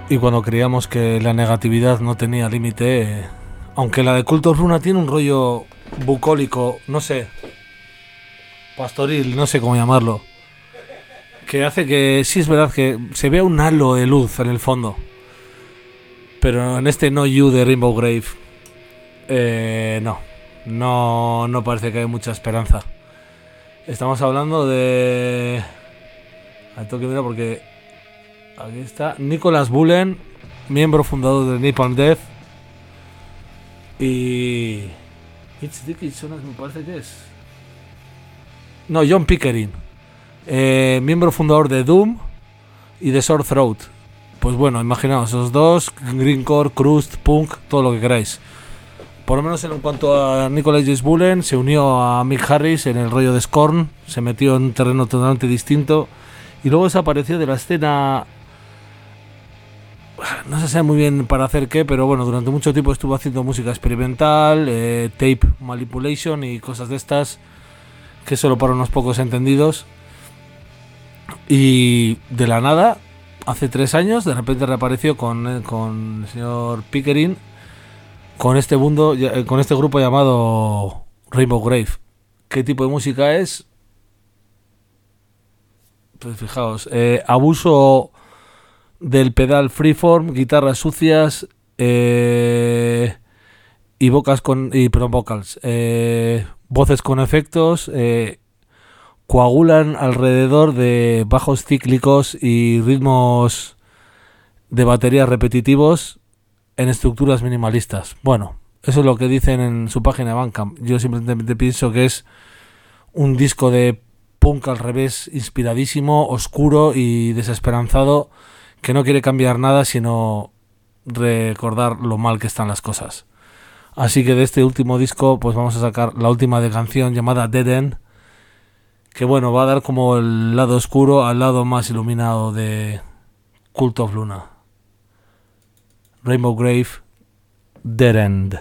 y cuando creíamos que la negatividad no tenía límite, aunque la de Cult of Luna tiene un rollo bucólico, no sé, pastoril, no sé cómo llamarlo, que hace que sí es verdad que se vea un halo de luz en el fondo, pero en este No You de Rainbow Grave no parece que haya mucha esperanza. Estamos hablando de... Tengo que mirar porque aquí está Nicholas Bullen, miembro fundador de Napalm Death, y It's Dickinson me parece que es. No, John Pickering, miembro fundador de Doom y de Sore Throat. Pues bueno, imaginaos, esos dos, greencore, crust, punk, todo lo que queráis. Por lo menos en cuanto a Nicholas J. Bullen, se unió a Mick Harris en el rollo de Scorn, se metió en un terreno totalmente distinto y luego desapareció de la escena. No se sabe muy bien para hacer qué, pero bueno, durante mucho tiempo estuvo haciendo música experimental, tape manipulation y cosas de estas, que solo para unos pocos entendidos. Y de la nada, hace 3 años, de repente reapareció con el señor Pickering, con este grupo llamado Rainbow Grave. ¿Qué tipo de música es? Pues fijaos, abuso del pedal freeform, guitarras sucias y vocals, voces con efectos, coagulan alrededor de bajos cíclicos y ritmos de batería repetitivos en estructuras minimalistas. Bueno, eso es lo que dicen en su página de Bandcamp. Yo simplemente pienso que es un disco de punk al revés, inspiradísimo, oscuro y desesperanzado, que no quiere cambiar nada sino recordar lo mal que están las cosas. Así que de este último disco pues vamos a sacar la última de canción llamada Dead End, que bueno, va a dar como el lado oscuro al lado más iluminado de Cult of Luna. Rainbow Grave, Dead End.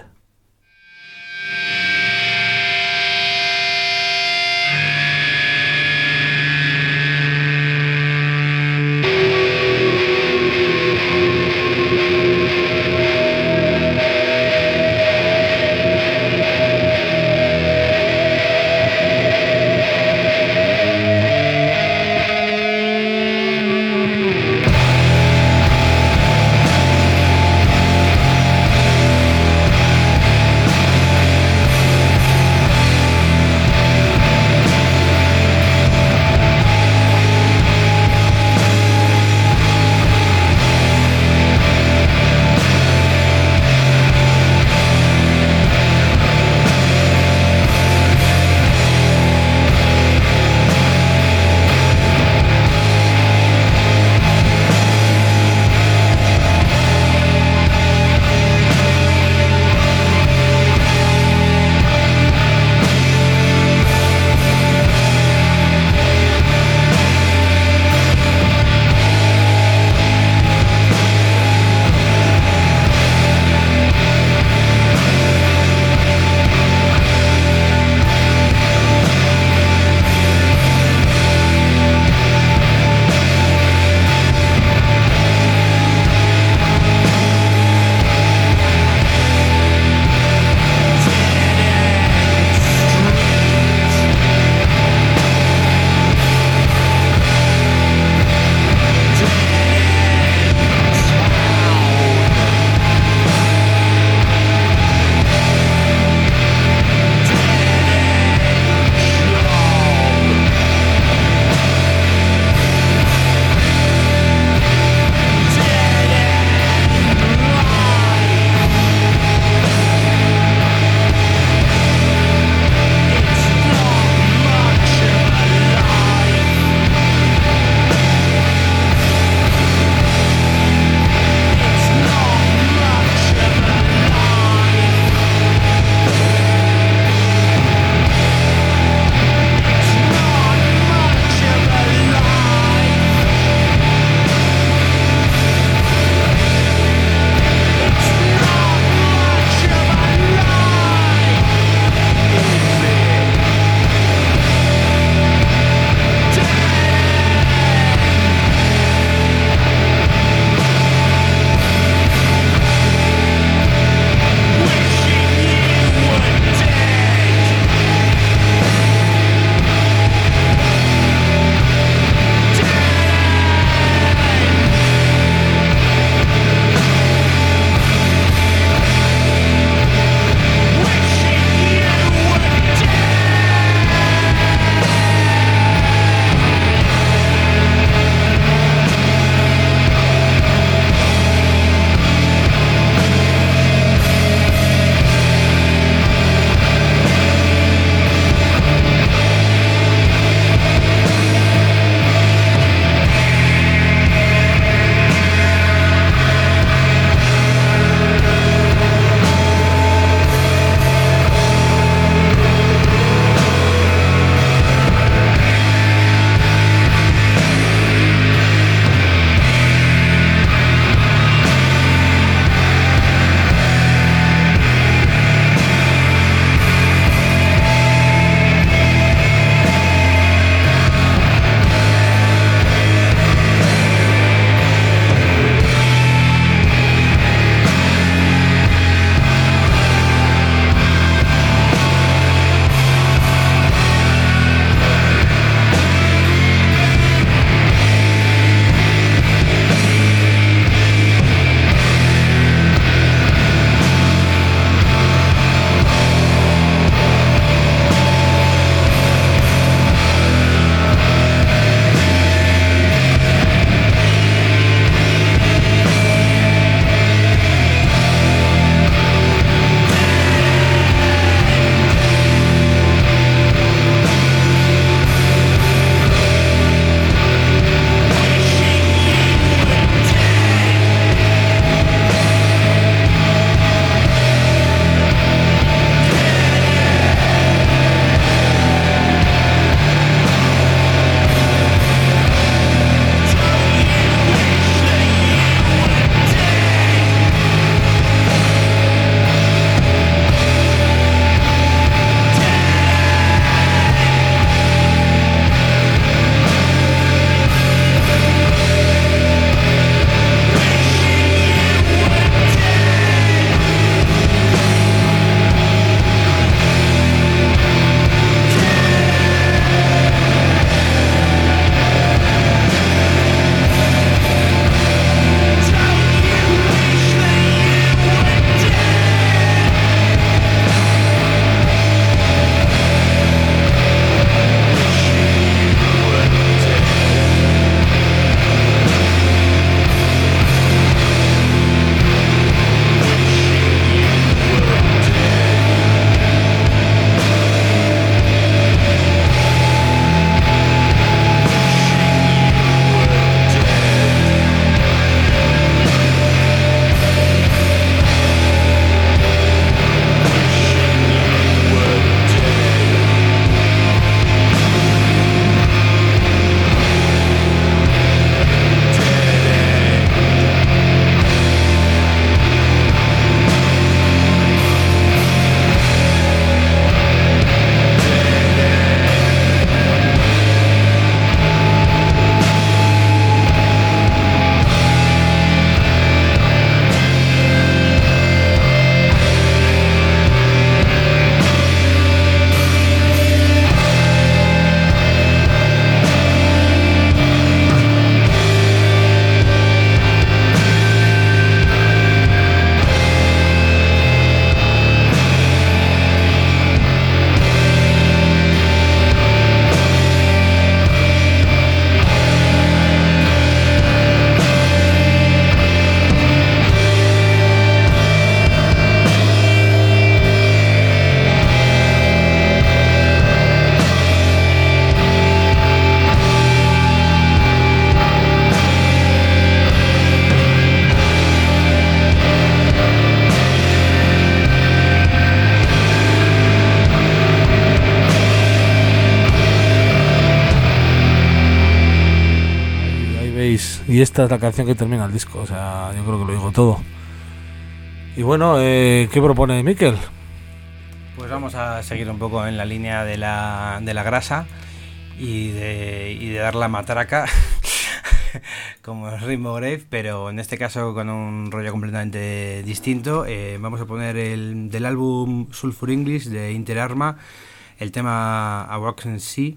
6 y esta es la canción que termina el disco, o sea, yo creo que lo digo todo. Y bueno, ¿qué propone Mikel? Pues vamos a seguir un poco en la línea de la grasa y de dar la matraca como el ritmo Grave, pero en este caso con un rollo completamente distinto. Vamos a poner del álbum Sulphur English de Inter Arma el tema A Walk in Sea,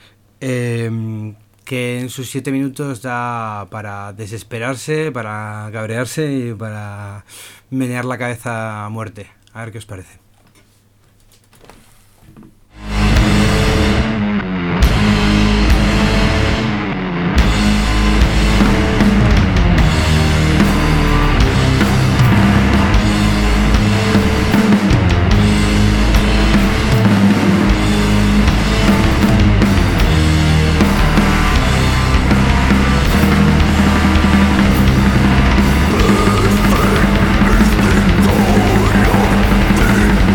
que en sus 7 minutos da para desesperarse, para cabrearse y para menear la cabeza a muerte. A ver qué os parece. This thing is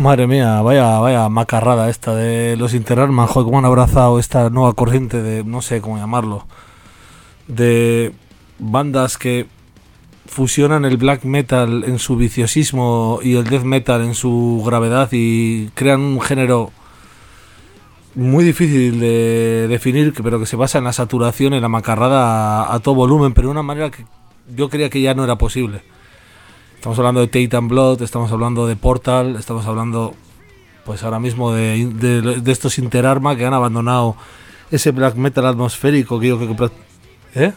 Madre mía, vaya macarrada esta de los Interarma, joder, cómo han abrazado esta nueva corriente de, no sé cómo llamarlo, de bandas que fusionan el black metal en su viciosismo y el death metal en su gravedad y crean un género muy difícil de definir, pero que se basa en la saturación y la macarrada a todo volumen, pero de una manera que yo creía que ya no era posible. Estamos hablando de Tate and Blood, estamos hablando de Portal, estamos hablando pues ahora mismo de estos Interarma que han abandonado ese black metal atmosférico que yo creo que...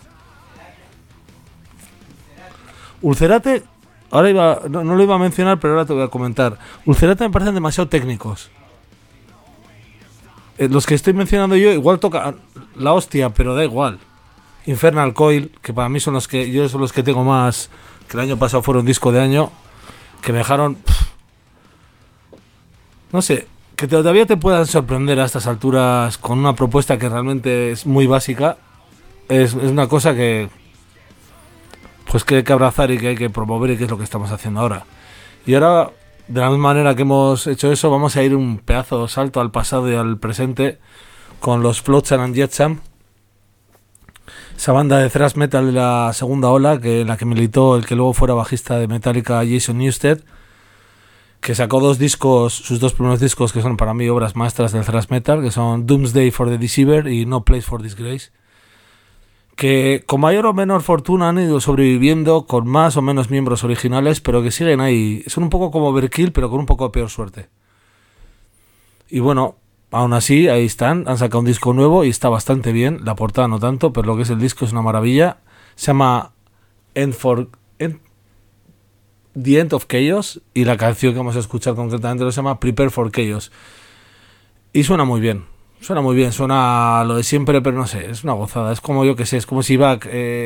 Ulcerate, ahora no lo iba a mencionar, pero ahora te voy a comentar. Ulcerate me parecen demasiado técnicos. Los que estoy mencionando yo igual toca la hostia, pero da igual. Infernal Coil, que para mí son los que tengo más, que el año pasado fueron disco de año, que me dejaron... No sé, que todavía te puedan sorprender a estas alturas con una propuesta que realmente es muy básica, es una cosa que... pues que hay que abrazar y que hay que promover, y que es lo que estamos haciendo ahora. Y ahora, de la misma manera que hemos hecho eso, vamos a ir un pedazo de salto al pasado y al presente con los Flotsam and Jetsam, esa banda de thrash metal de la segunda ola, que en la que militó el que luego fuera bajista de Metallica, Jason Newsted, que sacó sus dos primeros discos, que son para mí obras maestras del thrash metal, que son Doomsday for the Deceiver y No Place for Disgrace, que con mayor o menor fortuna han ido sobreviviendo con más o menos miembros originales, pero que siguen ahí. Son un poco como Overkill, pero con un poco de peor suerte. Y bueno, aún así, ahí están, han sacado un disco nuevo y está bastante bien. La portada no tanto, pero lo que es el disco es una maravilla. Se llama The End of Chaos, y la canción que vamos a escuchar concretamente se llama Prepare for Chaos. Y suena muy bien. Suena lo de siempre, pero no sé, es una gozada. Es como, yo que sé, es como si Bach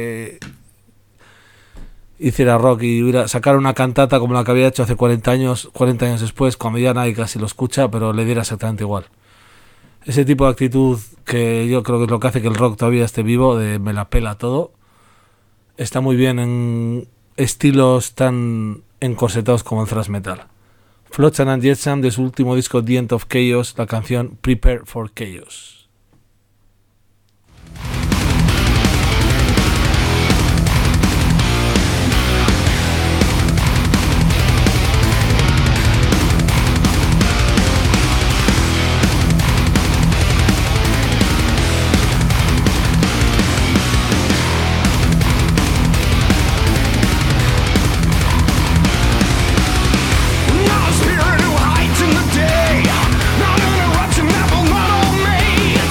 hiciera rock y sacara una cantata como la que había hecho hace 40 años después, cuando ya nadie casi lo escucha, pero le diera exactamente igual. Ese tipo de actitud, que yo creo que es lo que hace que el rock todavía esté vivo, de me la pela todo, está muy bien en estilos tan encorsetados como el thrash metal. Flotsam and Jetsam, de su último disco The End of Chaos, la canción Prepare for Chaos. Spirit who hides in the day, not an eruption that will not on me.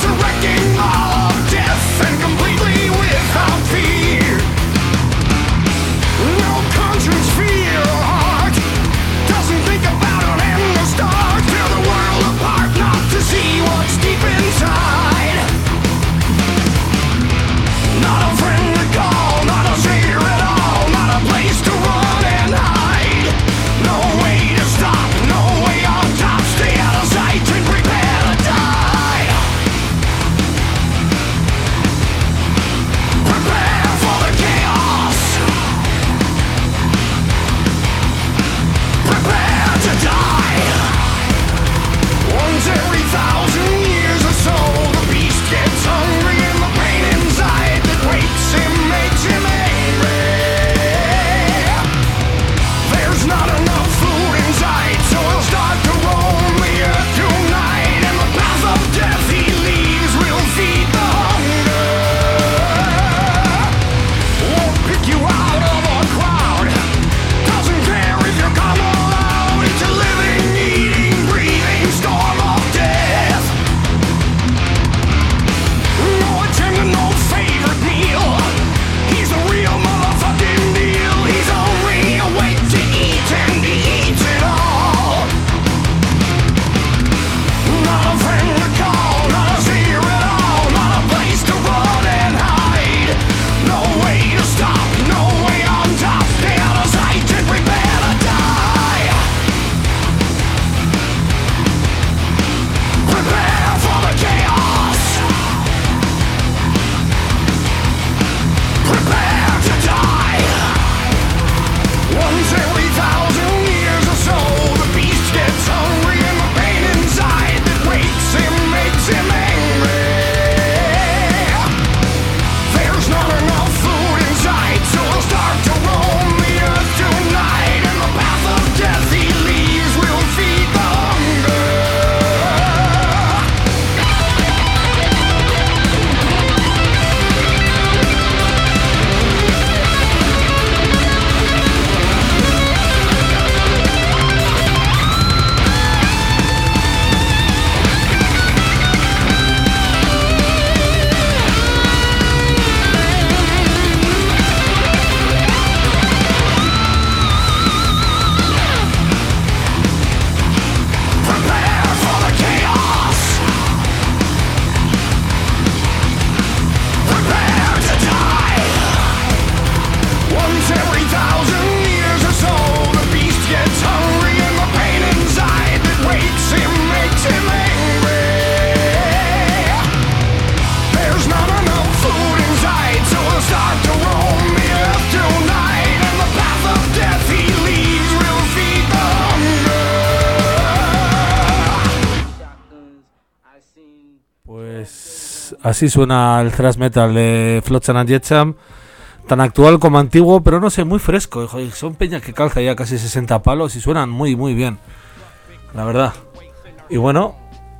Así suena el thrash metal de Flotsam and Jetsam, tan actual como antiguo, pero no sé, muy fresco. Joder, son peñas que calza ya casi 60 palos y suenan muy, muy bien, la verdad. Y bueno,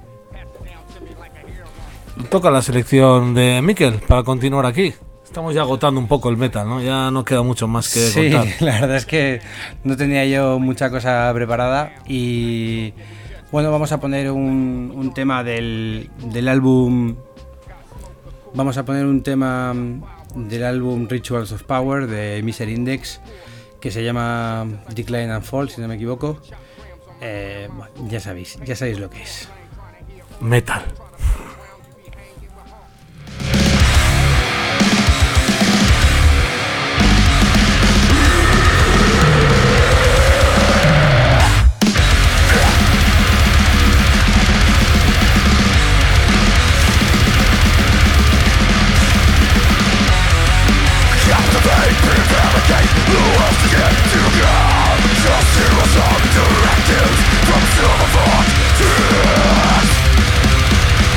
toca la selección de Mikel para continuar aquí. Estamos ya agotando un poco el metal, ¿no? Ya no queda mucho más que contar. Sí, la verdad es que no tenía yo mucha cosa preparada y bueno, vamos a poner un tema del álbum. Vamos a poner un tema del álbum Rituals of Power de Misery Index que se llama Decline and Fall, si no me equivoco. Bueno, ya sabéis lo que es. Metal. Directives from silver fox to us.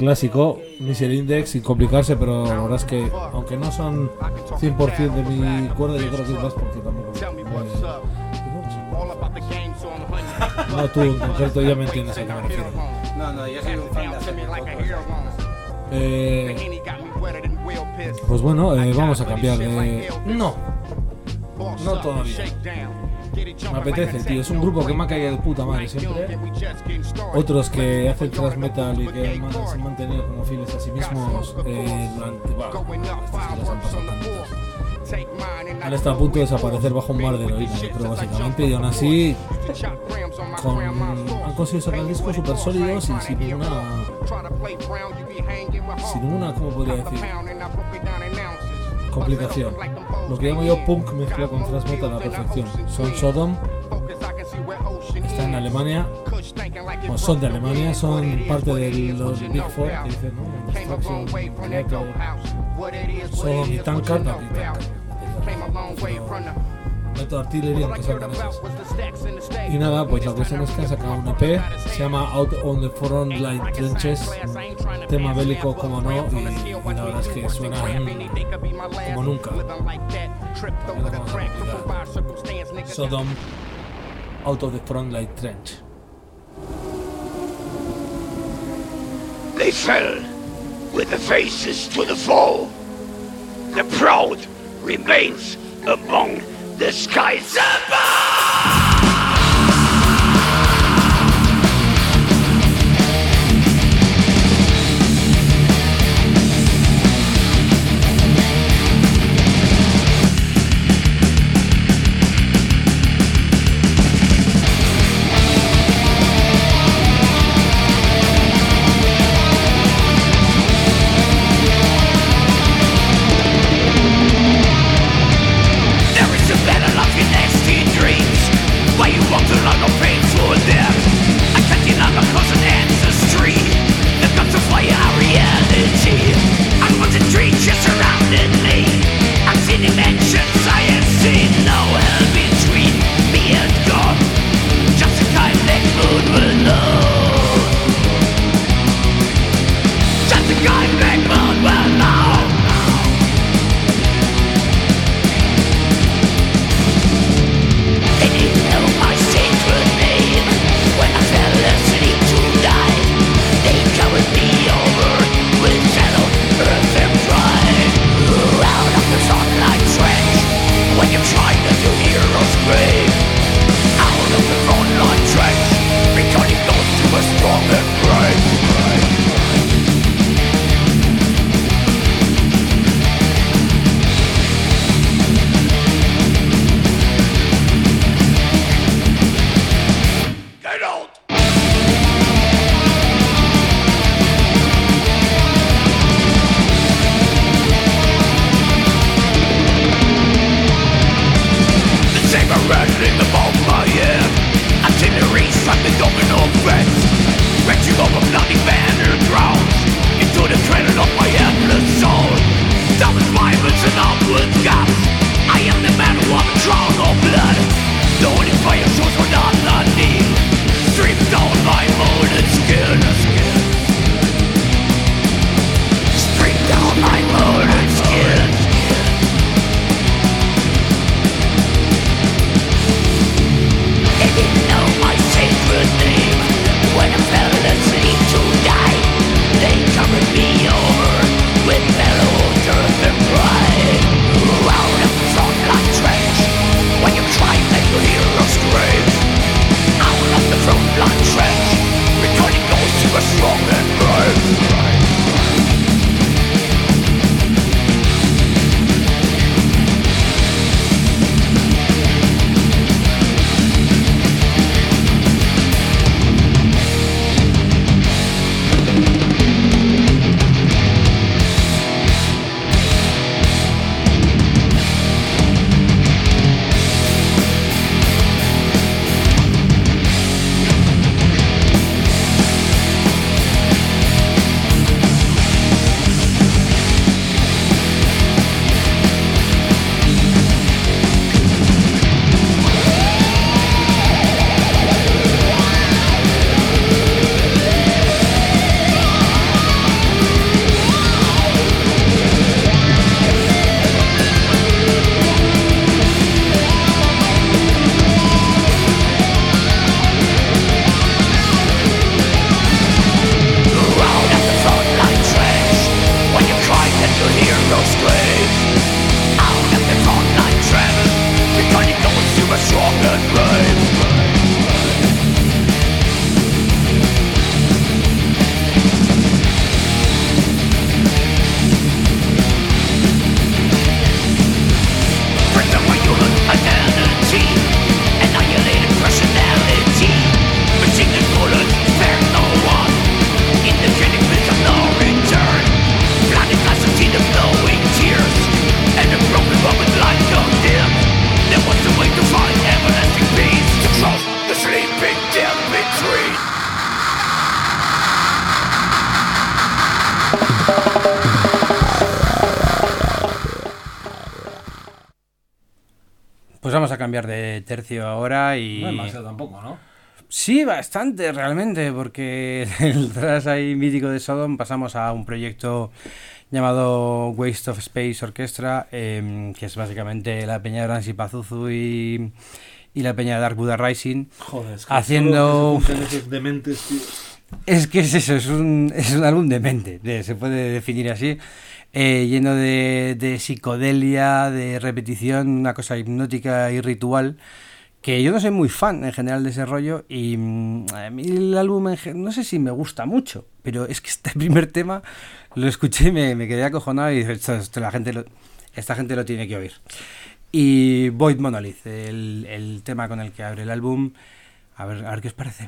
clásico, Misery Index, sin complicarse, pero la verdad es que, aunque no son 100% de mi cuerda, yo creo que es más porque tampoco. No, tú en concreto ya me entiendes a qué me refiero. No, yo soy un fan de Pues bueno, vamos a cambiar de... No todavía. Me apetece, tío. Es un grupo que me ha caído de puta madre siempre. Otros que hacen thrash metal y que se han mantenido como fieles a sí mismos durante... estos que les han pasado tantos. Han estado a punto de desaparecer bajo un mar de heroína, yo creo, básicamente. Y aún así han conseguido sacar discos súper sólidos y sin ninguna, ¿cómo podría decir? Complicación. Lo que llamo yo punk mezclado con thrash metal a la perfección. Son Sodom, están en Alemania, o son de Alemania, son parte de los Big Four, que dicen, ¿no? Destruction, Electro, Sodom y Tankard, Metal Artillery, aunque sean daneses. Y nada, pues la cuestión es que han sacado un EP, se llama Out on the Front Line Trenches, tema bélico como no, y la verdad es que suena como nunca. Sodom, Out of the Front Line Trench. They fell with the faces to the foe. The proud remains among the skies above. There is a battle of your nasty dreams. a cambiar de tercio ahora y... No es demasiado tampoco, ¿no? Sí, bastante realmente, porque del tras ahí mítico de Sodom pasamos a un proyecto llamado Waste of Space Orchestra, que es básicamente la peña de Rancy Pazuzu y la peña de Dark Buddha Rising. Joder, es que haciendo... esos dementes, tío. Es que es eso, es un álbum demente, se puede definir así, lleno de psicodelia, de repetición, una cosa hipnótica y ritual, que yo no soy muy fan en general de ese rollo, y a mí el álbum no sé si me gusta mucho, pero es que este primer tema lo escuché y me quedé acojonado y dije, esta gente lo tiene que oír. Y Void Monolith, el tema con el que abre el álbum, a ver qué os parece.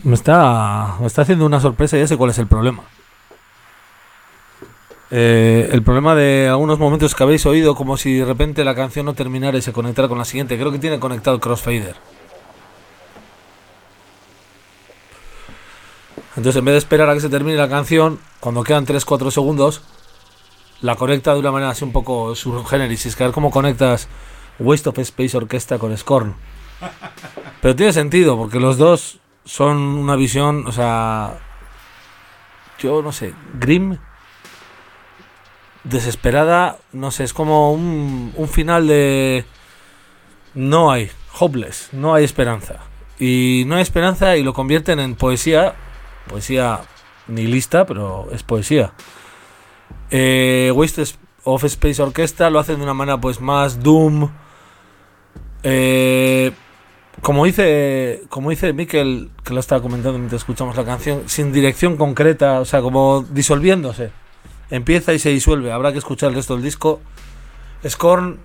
Me está haciendo una sorpresa y ya sé cuál es el problema. El problema de algunos momentos que habéis oído, como si de repente la canción no terminara y se conectara con la siguiente. Creo que tiene conectado el crossfader. Entonces, en vez de esperar a que se termine la canción, cuando quedan 3-4 segundos, la conecta de una manera así un poco subgeneris. Es que a ver cómo conectas Waste of Space Orchestra con Scorn. Pero tiene sentido, porque los dos son una visión, o sea, yo no sé, grim, desesperada, no sé, es como un final de no hay, hopeless, no hay esperanza. Y no hay esperanza y lo convierten en poesía nihilista, pero es poesía. Waste of Space Orchestra lo hacen de una manera pues más doom, como dice Mikel, que lo estaba comentando mientras escuchamos la canción, sin dirección concreta, o sea, como disolviéndose. Empieza y se disuelve. Habrá que escuchar el resto del disco. Scorn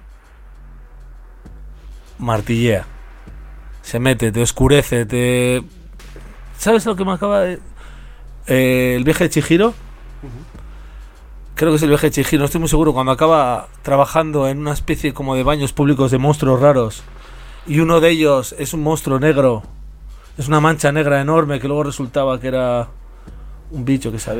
martillea, se mete, te oscurece, ¿sabes lo que me acaba de... el viaje de Chihiro? Creo que es el viaje de Chihiro, no estoy muy seguro. Cuando acaba trabajando en una especie como de baños públicos de monstruos raros, y uno de ellos es un monstruo negro, es una mancha negra enorme que luego resultaba que era un bicho que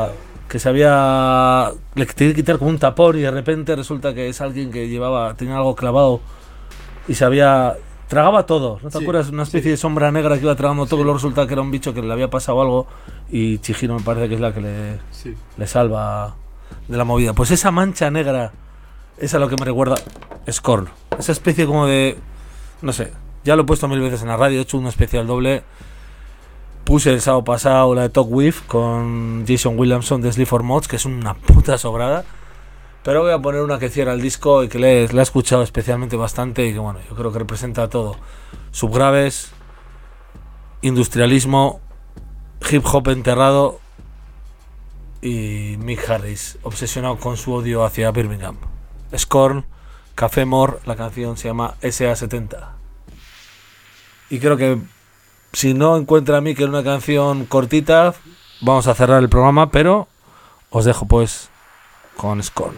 le tenía que quitar como un tapón, y de repente resulta que es alguien que tenía algo clavado y tragaba todo, ¿no te acuerdas? Una especie de sombra negra que iba tragando todo, y luego resulta que era un bicho que le había pasado algo, y Chihiro me parece que es la que le salva de la movida. Pues esa mancha negra es a lo que me recuerda Scorn, esa especie como de, no sé, ya lo he puesto 1000 veces en la radio, he hecho un especial doble. Puse el sábado pasado la de Talk With con Jason Williamson de Sleep for Mods, que es una puta sobrada. Pero voy a poner una que cierra el disco y que la he escuchado especialmente bastante, y que bueno, yo creo que representa todo. Subgraves, industrialismo, hip hop enterrado y Mick Harris obsesionado con su odio hacia Birmingham. Scorn, Café More, la canción se llama SA70. Y creo que si no encuentra a mí que es una canción cortita, vamos a cerrar el programa, pero os dejo pues con Scorn.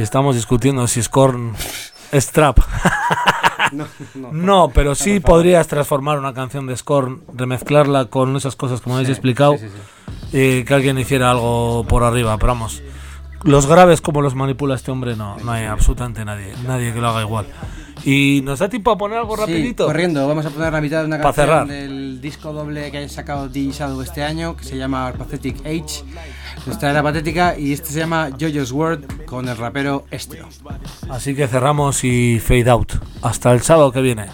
y estamos discutiendo si Scorn es trap. No, pero sí podrías transformar una canción de Scorn, remezclarla con esas cosas como habéis explicado, y que alguien hiciera algo por arriba, pero vamos, los graves como los manipula este hombre no hay absolutamente nadie que lo haga igual. Y nos da tiempo a poner algo rapidito. Corriendo, vamos a poner la mitad de una canción cerrar. del disco doble que han sacado The Shadow este año, que se llama Pathetic Age. Nos trae la patética y este se llama Jojo's World con el rapero Esteo. Así que cerramos y fade out. Hasta el sábado que viene.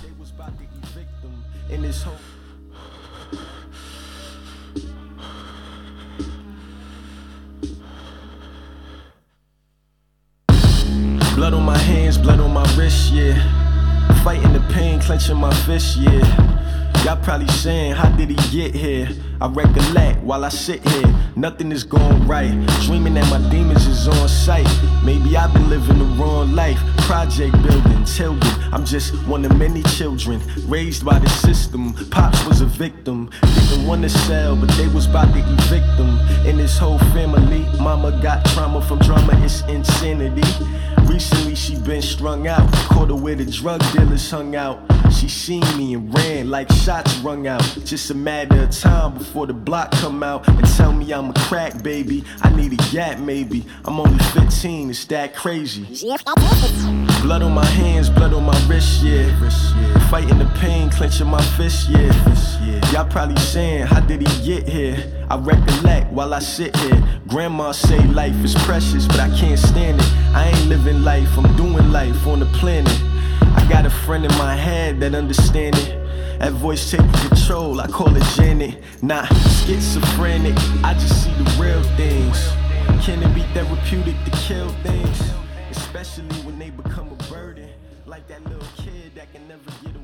Blood on my hands, blood on my wrist, yeah. Fighting the pain, clenching my fist, yeah. Y'all probably saying, how did he get here? I recollect while I sit here, nothing is going right. Dreaming that my demons is on sight. Maybe I've been living the wrong life. Project building, Tilden, I'm just one of many children raised by the system. Pops was a victim, didn't want to sell, but they was about to evict him. In his whole family, mama got trauma from drama, it's insanity. Recently she been strung out, caught her where the drug dealers hung out. She seen me and ran like shots rung out. Just a matter of time before the block come out and tell me I'm a crack baby. I need a gap maybe. I'm only 15, it's that crazy. Blood on my hands, blood on my wrist, yeah. Fighting the pain, clenching my fist, yeah. Y'all probably saying, how did he get here? I recollect while I sit here. Grandma say life is precious, but I can't stand it. I ain't living life, I'm doing life on the planet. I got a friend in my head that understand it. That voice taking control, I call it Janet. Not schizophrenic, I just see the real things. Can it be therapeutic to kill things? Especially when they become a burden. Like that little kid that can never get